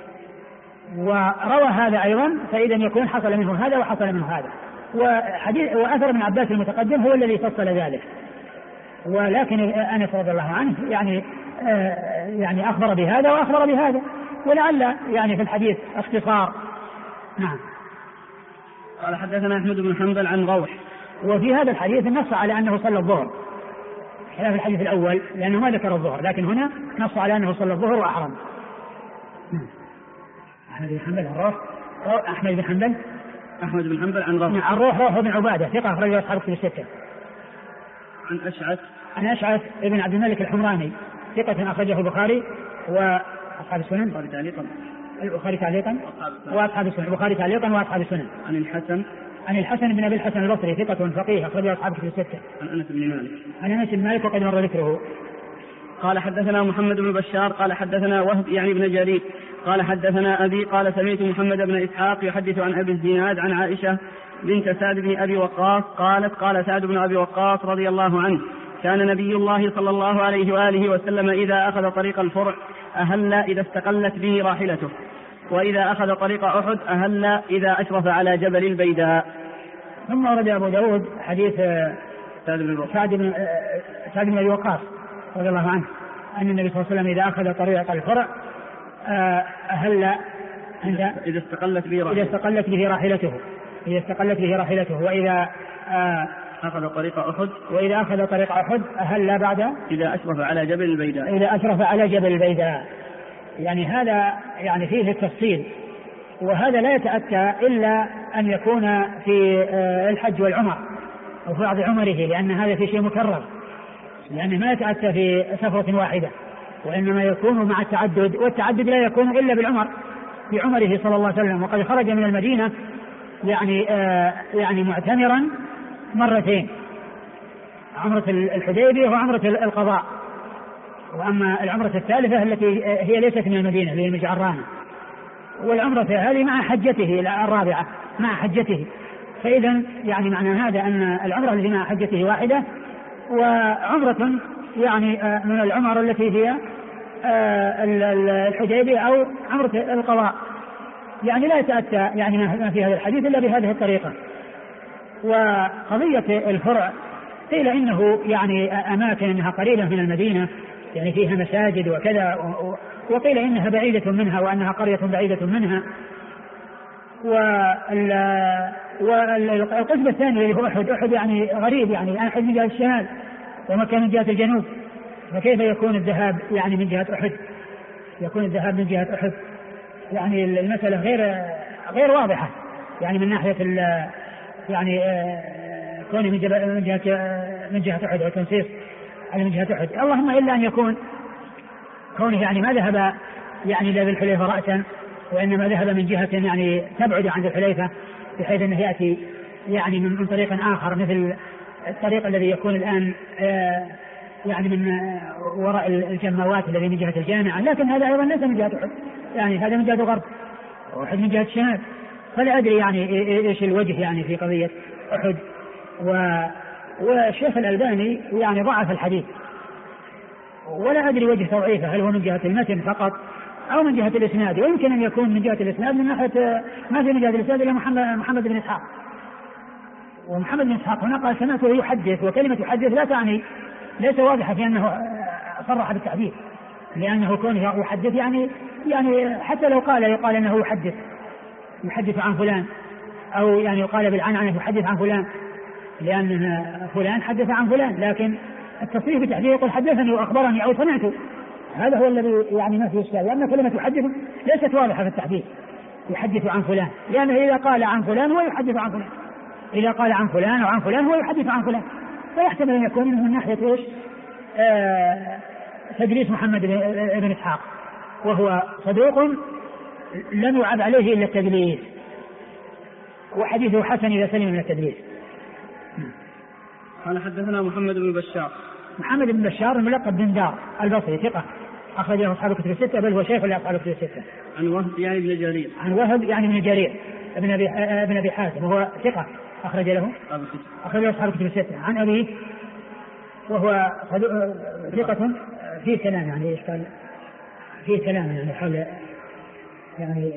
وروى هذا أيضا، فإذا يكون حصل منه هذا وحصل منه هذا. وأثر ابن عباس المتقدم هو الذي فصل ذلك، ولكن أنس رضي الله عنه يعني أخبر بهذا وأخبر بهذا، ولعل يعني في الحديث اختصار. نعم. قال حدثنا أحمد بن حنبل عن روح. وفي هذا الحديث نص على أنه صلى الظهر خلاف الحديث الأول لأنه ما ذكر الظهر، لكن هنا نص على أنه صلى الظهر وأحرم. أحمد بن حنبل عن روح. أحمد بن حنبل عن روح. عن روح بن عبادة ثقة أخرجه أصحاب الكتب الستة. عن أشعث ابن عبد الملك الحمراني ثقة أخرجه البخاري وأصحاب السنن. البخاري تعليقا وأصحاب السنن. البخاري تعليقا وأصحاب السنن. عن الحسن بن أبي الحسن البصري ثقة فقيه أخرجه أصحاب الكتب الستة. عن أنس بن مالك وقد مر ذكره. قال حدثنا محمد بن بشار قال حدثنا وهب يعني بن جرير قال حدثنا أبي قال سمعت محمد بن إسحاق يحدث عن أبي الزناد عن عائشة بنت سعد بن أبي وقاص قالت قال سعد بن أبي وقاص رضي الله عنه كان نبي الله صلى الله عليه وآله وسلم إذا أخذ طريق الفرع أهل إذا استقلت به راحلته، وإذا أخذ طريق أحد أهل إذا أشرف على جبل البيداء. ثم ورد أبو داود حديث سعد بن أبي وقاص رضي الله عنه أن النبي صلى الله عليه وسلم إذا أخذ طريق الفرع أهل إذا استقلت به راحلته وإذا أخذ طريق أحد أهل بعد إذا أشرف على جبل البيداء. يعني هذا يعني فيه التفصيل، وهذا لا يتأتى إلا أن يكون في الحج والعمر أو في بعض عمره، لأن هذا في شيء مكرر، لأنه ما يتأتى في سفرة واحدة، وإنما يكون مع التعدد، والتعدد لا يكون إلا بالعمر في عمره صلى الله عليه وسلم. وقد خرج من المدينة يعني معتمرا مرتين، عمرة الحديبية وعمرة القضاء. وأما العمرة الثالثة التي هي ليست من المدينة اللي هي مجعرانة، والعمرة هذه مع حجته الرابعة مع حجته. فإذا يعني معنى هذا أن العمرة التي مع حجته واحدة، وعمرة يعني من العمر التي هي الحديبية أو عمرة القضاء، يعني لا يتأتى يعني ما في هذا الحديث إلا بهذه الطريقة. وقضية الفرع قيل إنه يعني أماكن إنها قريبة من المدينة، يعني فيها مساجد وكذا، وقيل إنها بعيدة منها وأنها قرية بعيدة منها. والقسم الثاني اللي هو أحد يعني غريب، يعني أحد من جهة الشمال ومكان من جهة الجنوب، فكيف يكون الذهاب يعني من جهة أحد؟ يعني المسألة غير واضحة، يعني من ناحية يعني كونه من جهة أحد والتنصيص على من جهة أحد، اللهم إلا أن يكون كونه يعني ما ذهب يعني لا بالحليفة رأسا، وإنما ذهب من جهة يعني تبعد عن الحليفة، بحيث أنه يأتي يعني من طريق آخر، مثل الطريق الذي يكون الآن يعني من وراء الجماوات الذي من جهة الجامعة، لكن هذا أيضا ليس من جهة أحد، يعني هذا من جهة الغرب وأحد من جهة الشمال. فلا أدري يعني إيش الوجه يعني في قضية أحد. والشيخ الألباني يعني ضعف الحديث، ولا أدري وجه توعيفه، هل هو من جهة المتن فقط أو من جهة الإسناد. ويمكن أن يكون من جهة الإسناد من ناحية ما في من جهة الإسناد إلا محمد بن إسحاق. ومحمد بن إسحاق هنا قال سمعته يحدث، وكلمة يحدث لا تعني ليس واضحة في أنه صرح بالتعبير، لأنه كونه يحدث يعني حتى لو يقال أنه يحدث عن فلان، أو يعني يقال بالعنعنة يحدث عن فلان، لأن فلان حدث عن فلان، لكن التصريح بالتحديد يقول حدثني وأخبرني أو سمعت، هذا هو الذي يعني ما فيه إشكال. لأن كلمة يحدث ليست واضحة في التحديث، يحدث عن فلان، لأنه إذا قال عن فلان هو يحدث عن فلان، إذا قال عن فلان أو عن فلان هو يحدث عن فلان، فيحتمل أن يكون من ناحية إيش؟ تدليس محمد بن إسحاق، وهو صدوق لم يعب عليه إلا التدليس، وحديثه حسن إذا سلم من التدليس. قال حدثنا محمد بن بشار. محمد بن بشار الملقب بن دار البصري ثقة أخرج له أصحاب الكتب الستة، بل هو شيخ لأصحاب الكتب الستة. عن وهب يعني بن جرير. عن وهب يعني بن جرير ابن أبي حاتم، وهو ثقة أخرج له أصحاب الكتب الستة. عن أبيه وهو ثقة في كلام، يعني إشكال في كلام يعني حول يعني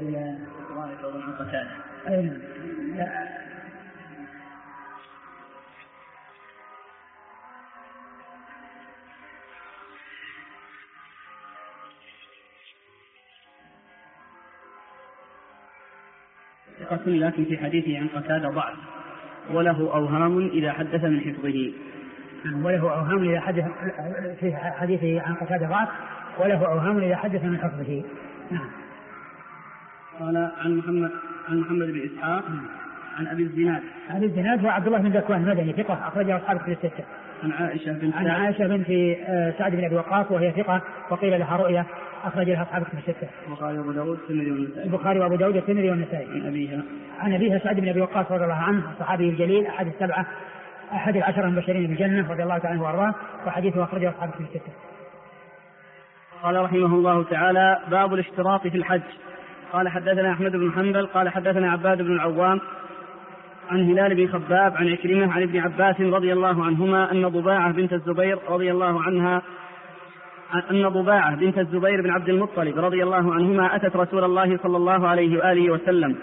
ثقة، لكن في حديثه عن قتادة ضعف، وله أوهام إذا حدث من حفظه. وله أوهام إذا حدث في حديثه عن قتادة ضعف، وله أوهام إذا حدث من حفظه. نعم. قال عن محمد بن إسحاق عن أبي الزناد. أبي الزناد هو عبد الله بن ذكوان المدني ثقة أخرجه أصحاب الكتب الستة. عن عائشة بنت سعد بن أبي وقاص وهي ثقة وقيل لها رؤيا أخرج لها أصحاب الكتب الستة. البخاري وأبو داود والترمذي والنسائي. عن أبيها سعد بن أبي وقاص رضي الله عنه الصحابي الجليل أحد السبعة أحد العشرة المبشرين بالجنة رضي الله تعالى عنه وأرضاه، وحديثه أخرجه أصحاب الكتب الستة. قال رحمه الله تعالى: باب الاشتراط في الحج. قال حدثنا أحمد بن حنبل قال حدثنا عباد بن العوام عن هلال بن خباب عن عكرمة عن ابن عباس رضي الله عنهما أن ضباعة بنت الزبير رضي الله عنها أن ضباعة بنت الزبير بن عبد المطلب رضي الله عنهما أتت رسول الله صلى الله عليه وآله وسلم.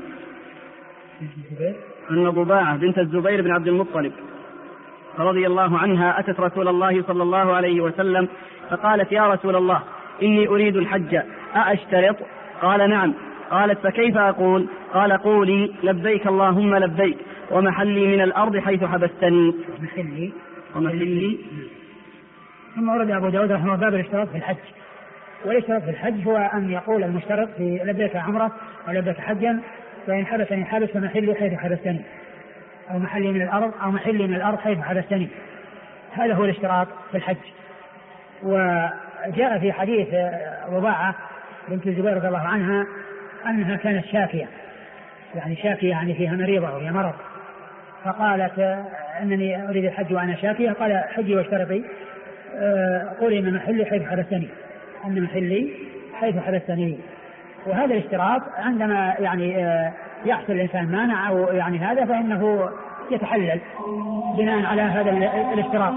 أن ضباعة بنت الزبير بن عبد المطلب رضي الله عنها أتت رسول الله صلى الله عليه وسلم فقالت: يا رسول الله، إني أريد الحج، أأشترط؟ قال: نعم. قالت: فكيف أقول؟ قال: قولي: لبيك اللهم لبيك، ومحلي من الأرض حيث حبستني. ومحلي. ثم ورد أبو داود رحمه باب الاشتراط في الحج. والاشتراط في الحج هو أن يقول المشترط في لبيك عمرة أو لبيك حجا، فإن حبسني حابس فمحلي حيث حبستني، أو محلي من الأرض أو محلي من الأرض حيث حبستني. هذا هو الاشتراط في الحج. وجاء في حديث ضباعة بنت الزبير رضي الله عنها أنها كانت شافية، يعني فيها مريضة وهي مرض، فقالت: أنني أريد الحج وأنا شافية. قال: حجي واشترطي. قولي إن محلي حيث حبستني، أن محلي حيث حبستني. وهذا الاشتراط عندما يعني يحصل الإنسان مانع أو يعني هذا، فإنه يتحلل بناء على هذا الاشتراط.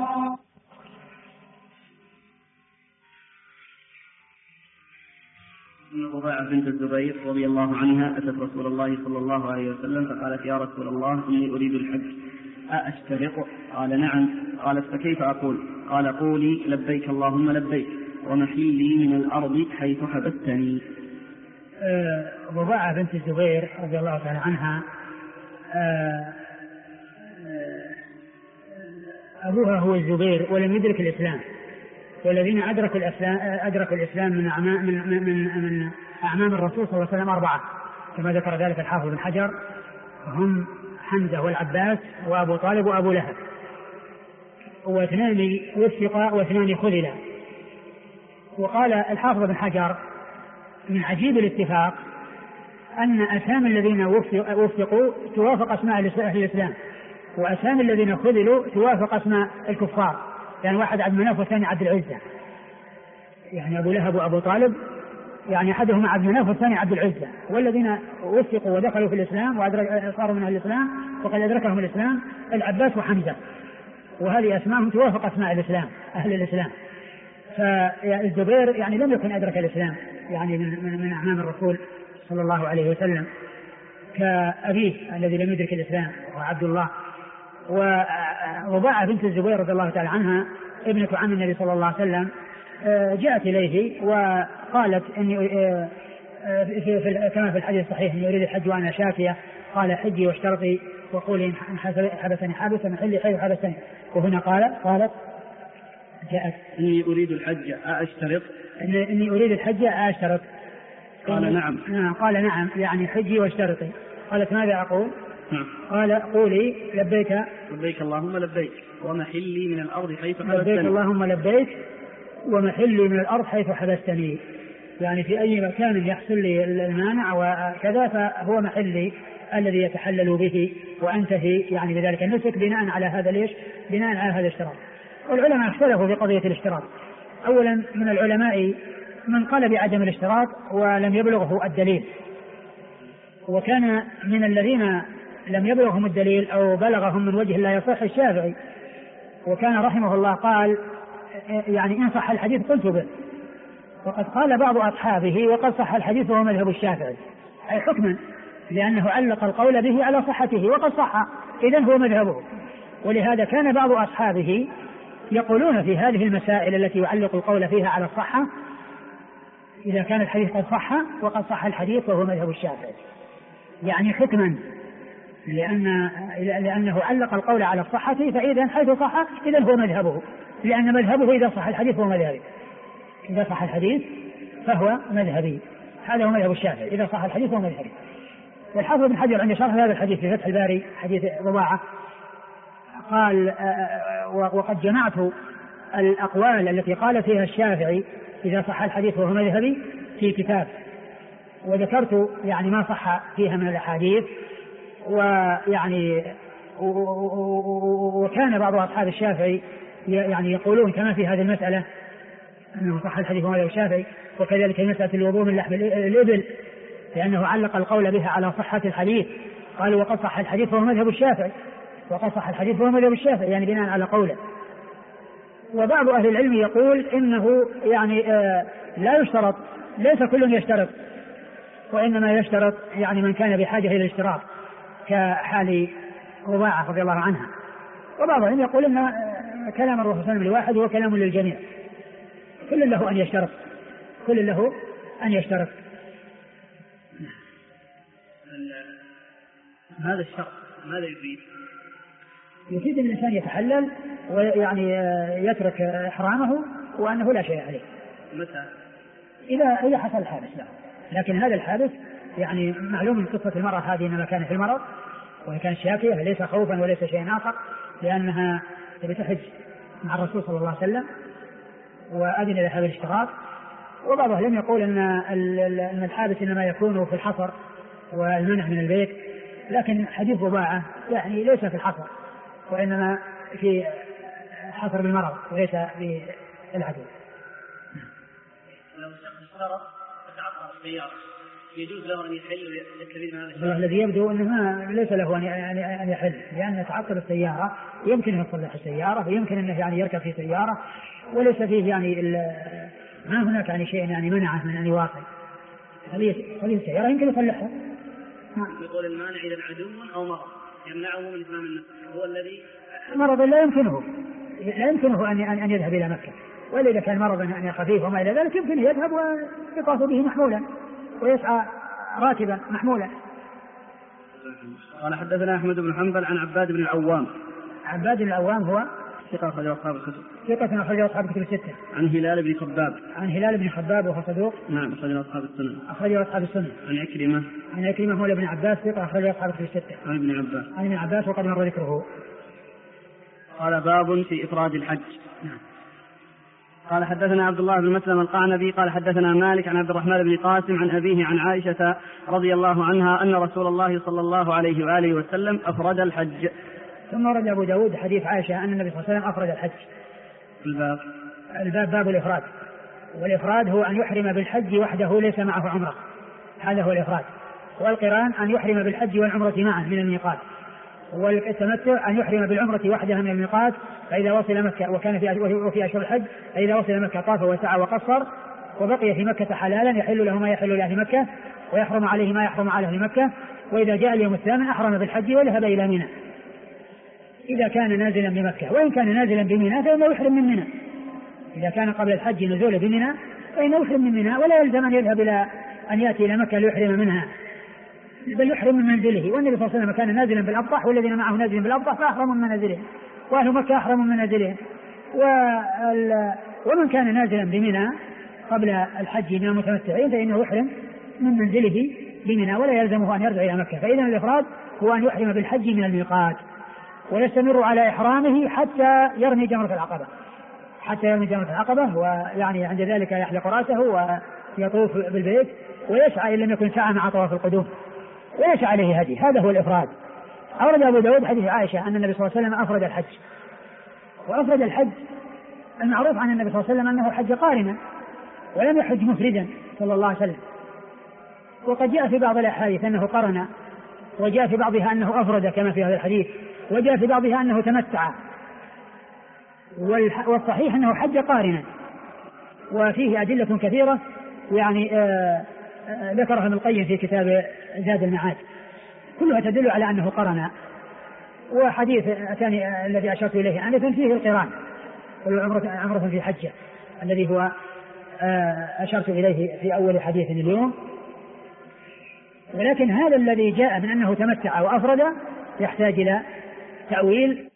ضباعة بنت الزبير رضي الله عنها أتت رسول الله صلى الله عليه وسلم فقالت: يا رسول الله، إني أريد الحج، أأشترط؟ قال: نعم. قالت: فكيف أقول؟ قال: قولي: لبيك اللهم لبيك، ومحلي من الأرض حيث حبستني. ضباعة بنت الزبير رضي الله تعالى عنها أبوها هو الزبير ولم يدرك الإسلام، والذين أدركوا الإسلام من أعمام الرسول صلى الله عليه وسلم 4 كما ذكر ذلك الحافظ بن حجر، هم حمزة والعباس وأبو طالب وأبو لهب، واثنان وفقا واثنان خذلا. وقال الحافظ بن حجر: من عجيب الاتفاق أن أسامي الذين وفقوا توافق أسماء أهل الإسلام، وأسامي الذين خذلوا توافق أسماء الكفار، يعني واحد عبد مناف والثاني عبد العزة، يعني أبو لهب وأبو طالب يعني أحدهما عبد مناف والثاني عبد العزة. والذين وفقوا ودخلوا في الإسلام وصاروا من أهل الإسلام وقد أدركهم الإسلام العباس وحمزة، وهذه أسماءهم توافق أسماء الإسلام أهل الإسلام. فالزبير يعني لم يكن أدرك الإسلام يعني من أعمام الرسول صلى الله عليه وسلم كأبيه الذي لم يدرك الإسلام وعبد الله. وضباعة بنت الزبير رضي الله تعالى عنها ابنة عم النبي صلى الله عليه وسلم جاءت إليه وقالت: إني كما في الحديث الصحيح إني أريد الحج وأنا شافية. قال: حجي واشترطي، وقولي إن حبسني حابس محلي حيث حبسني. وهنا قالت جاءت إني أريد الحج أشترط. إني أريد الحج أشترط. قال نعم. قال نعم يعني حجي واشترطي. قالت ماذا أقول؟ قال قولي لبيك اللهم لبيك ومحلي من الأرض حيث حبستني. لبيك اللهم لبيك ومحلي من الأرض حيث حبستني، يعني في أي مكان يحصل لي المانع وكذا فهو محلي الذي يتحلل به وأنتهي يعني بذلك النسك بناء على هذا ليش؟ بناء على هذا الاشتراط. والعلماء اختلفوا في قضية الاشتراط. أولا من العلماء من قال بعدم الاشتراط ولم يبلغه الدليل، وكان من الذين لم يبلغهم الدليل أو بلغهم من وجه لا يصح الشافعي، وكان رحمه الله قال يعني إن صح الحديث قلت به، وقد قال بعض أصحابه وقد صح الحديث وهو مذهب الشافعي أي حكما، لأنه علق القول به على صحته وقد صح إذن هو مذهبه. ولهذا كان بعض أصحابه يقولون في هذه المسائل التي يعلق القول فيها على الصحة إذا كان الحديث قد صح وقد صح الحديث وهو مذهب الشافعي، يعني حكما لأنه علق القول على الصحة، فإذا حيث صح إذن هو مذهبه، لأن مذهبه إذا صح الحديث هو مذهبي، إذا صح الحديث فهو مذهبي، هذا هو مذهب الشافعي، إذا صح الحديث هو مذهبي. والحافظ بن حجر عند شرح هذا الحديث في فتح الباري حديث رباعة قال وقد جمعت الأقوال التي قال فيها الشافعي إذا صح الحديث وهو مذهبي في كتاب، وذكرت يعني ما صح فيها من الأحاديث، ويعني وكان بعض أصحاب الشافعي يعني يقولون كما في هذه المسألة أنه صح الحديث وهو مذهب الشافعي، وكذلك مسألة الوضوء من لحم الإبل لأنه علق القول بها على صحة الحديث، قالوا وقد صح الحديث وهو مذهب الشافعي، وقد صح الحديث وهو مذهب الشافعي يعني بناء على قوله. وبعض أهل العلم يقول إنه يعني لا يشترط، ليس كل يشترط، وإنما يشترط يعني من كان بحاجة إلى الاشتراط كحال رباعة رضي الله عنها. وبعضهم يقول إن كلام الرسول صلى الله عليه وسلم الواحد هو كلام للجميع، كل له أن يشترط، كل له أن يشترط. هذا الشرط ماذا يفيد؟ يفيد أن الإنسان يتحلل ويعني يترك إحرامه وأنه لا شيء عليه. متى؟ إذا حصل الحادث لا. لكن هذا الحادث يعني معلوم من قصة المرأة هذه إنما كان في المرض وهي كانت شاكية ليس خوفا وليس شيء آخر، لأنها بتحج مع الرسول صلى الله عليه وسلم وأذن لها بالاشتراط. وبعض أهل العلم يقول أن الحادث إنما يكون في الحصر والمنع من البيت، لكن حديث رباعة يعني ليس في الحصر وإنما في حصر بالمرض وليس في العدو. لو شخص اشترط وتعطل السيارة يجوز له أن يحل ويكتفي بهذا الشرط؟ الذي يبدو أنه ليس له أن يحل، لأن تعطل السيارة يمكن أن يصلح السيارة ويمكن أنه يعني يركب في سيارة وليس فيه يعني ما هناك يعني شيء يعني منعه من أن يواصل هذه السيارة يمكن يصلحها. يقول المانع إذا عدو أو مرض يمنعه من إتمام النسك هو الذي مرض لا يمكنه أن يذهب إلى مكة، وإذا كان مرضا أن خفيف وما إلى ذلك يمكن يذهب ويطاف به محمولا ويسعى راكبا محمولا. قال حدثنا أحمد بن حنبل عن عباد بن العوام. عباد بن العوام هو ثقة أخرج أصحاب الكتب. ثقة أخرج أصحاب الكتب الستة. عن هلال بن خباب. عن هلال بن خباب وهو صدوق. نعم أخرج أصحاب السنن. أخرج أصحاب السنن. عن عكرمة. عن عكرمة مولى بن عباس ثقة أخرج أصحاب الكتب الستة. عن ابن عباس. عن ابن عباس وقد مر ذكره. قال باب في إفراد الحج. نعم. قال حدثنا عبد الله بن مسلم القعنبي قال حدثنا مالك عن عبد الرحمن بن قاسم عن أبيه عن عائشة رضي الله عنها أن رسول الله صلى الله عليه وآله وسلم أفرد الحج. ثم رد أبو داود حديث عائشة أن النبي صلى الله عليه وسلم أفرد الحج. الباب باب الإفراد، والإفراد هو أن يحرم بالحج وحده ليس معه عمرة، هذا هو الإفراد. والقران أن يحرم بالحج والعمرة معا من الميقات. والتمتع أن يحرم بالعمرة وحدها من الميقات فإذا وصل مكة وكان في أشهر الحج فإذا وصل مكة طاف وسعى وقصر وبقي في مكة حلالا يحل له ما يحل لأهل مكة ويحرم عليه ما يحرم على أهل مكة. وإذا جاء اليوم الثامن أحرم بالحج وذهب إلى منى إذا كان نازلا بمكة، وإن كان نازلا بمنى فإنه يحرم من منى. إذا كان قبل الحج نزول بمنى فإنه يحرم من منى ولا يلزم أن يذهب إلى أن يأتي إلى مكة ليحرم منها، بل يحرم من منزله. والنبي صلى الله عليه وسلم كان نازلا بالأبطح والذين معه نازلين بالأبطح فأحرموا من منازلهم، وأهل مكة أحرموا من منازلهم. ومن كان نازلا بمنى قبل الحج من المتمتعين فإنه يحرم من منزله بمنى ولا يلزمه أن يرجع إلى مكة. فإذا الإفراد هو أن يحرم بالحج من الميقات ويستمر على إحرامه حتى يرمي جمرة العقبة ويعني عند ذلك يحلق رأسه ويطوف بالبيت ويسعى إن لم يكن سعى مع طواف القدوم ويسعى عليه هدي. هذا هو الإفراد. أورد أبو داود حديث عائشة أن النبي صلى الله عليه وسلم أفرد الحج. وأفرد الحج المعروف عن النبي صلى الله عليه وسلم أنه حج قارنا ولم يحج مفردا صلى الله عليه وسلم. وقد جاء في بعض الأحاديث أنه قرن وجاء في بعضها أنه أفرد كما في هذا الحديث وجاء في بعضها أنه تمتع. والصحيح أنه حج قارنا وفيه أدلة كثيرة يعني ذكرها ابن القيم في كتاب زاد المعاد كلها تدل على أنه قرن. وحديث الثاني الذي أشرت إليه أنه فيه القران عمرة في حجة الذي هو أشرت إليه في أول حديث اليوم. ولكن هذا الذي جاء من أنه تمتع وأفرد يحتاج إلى تأويل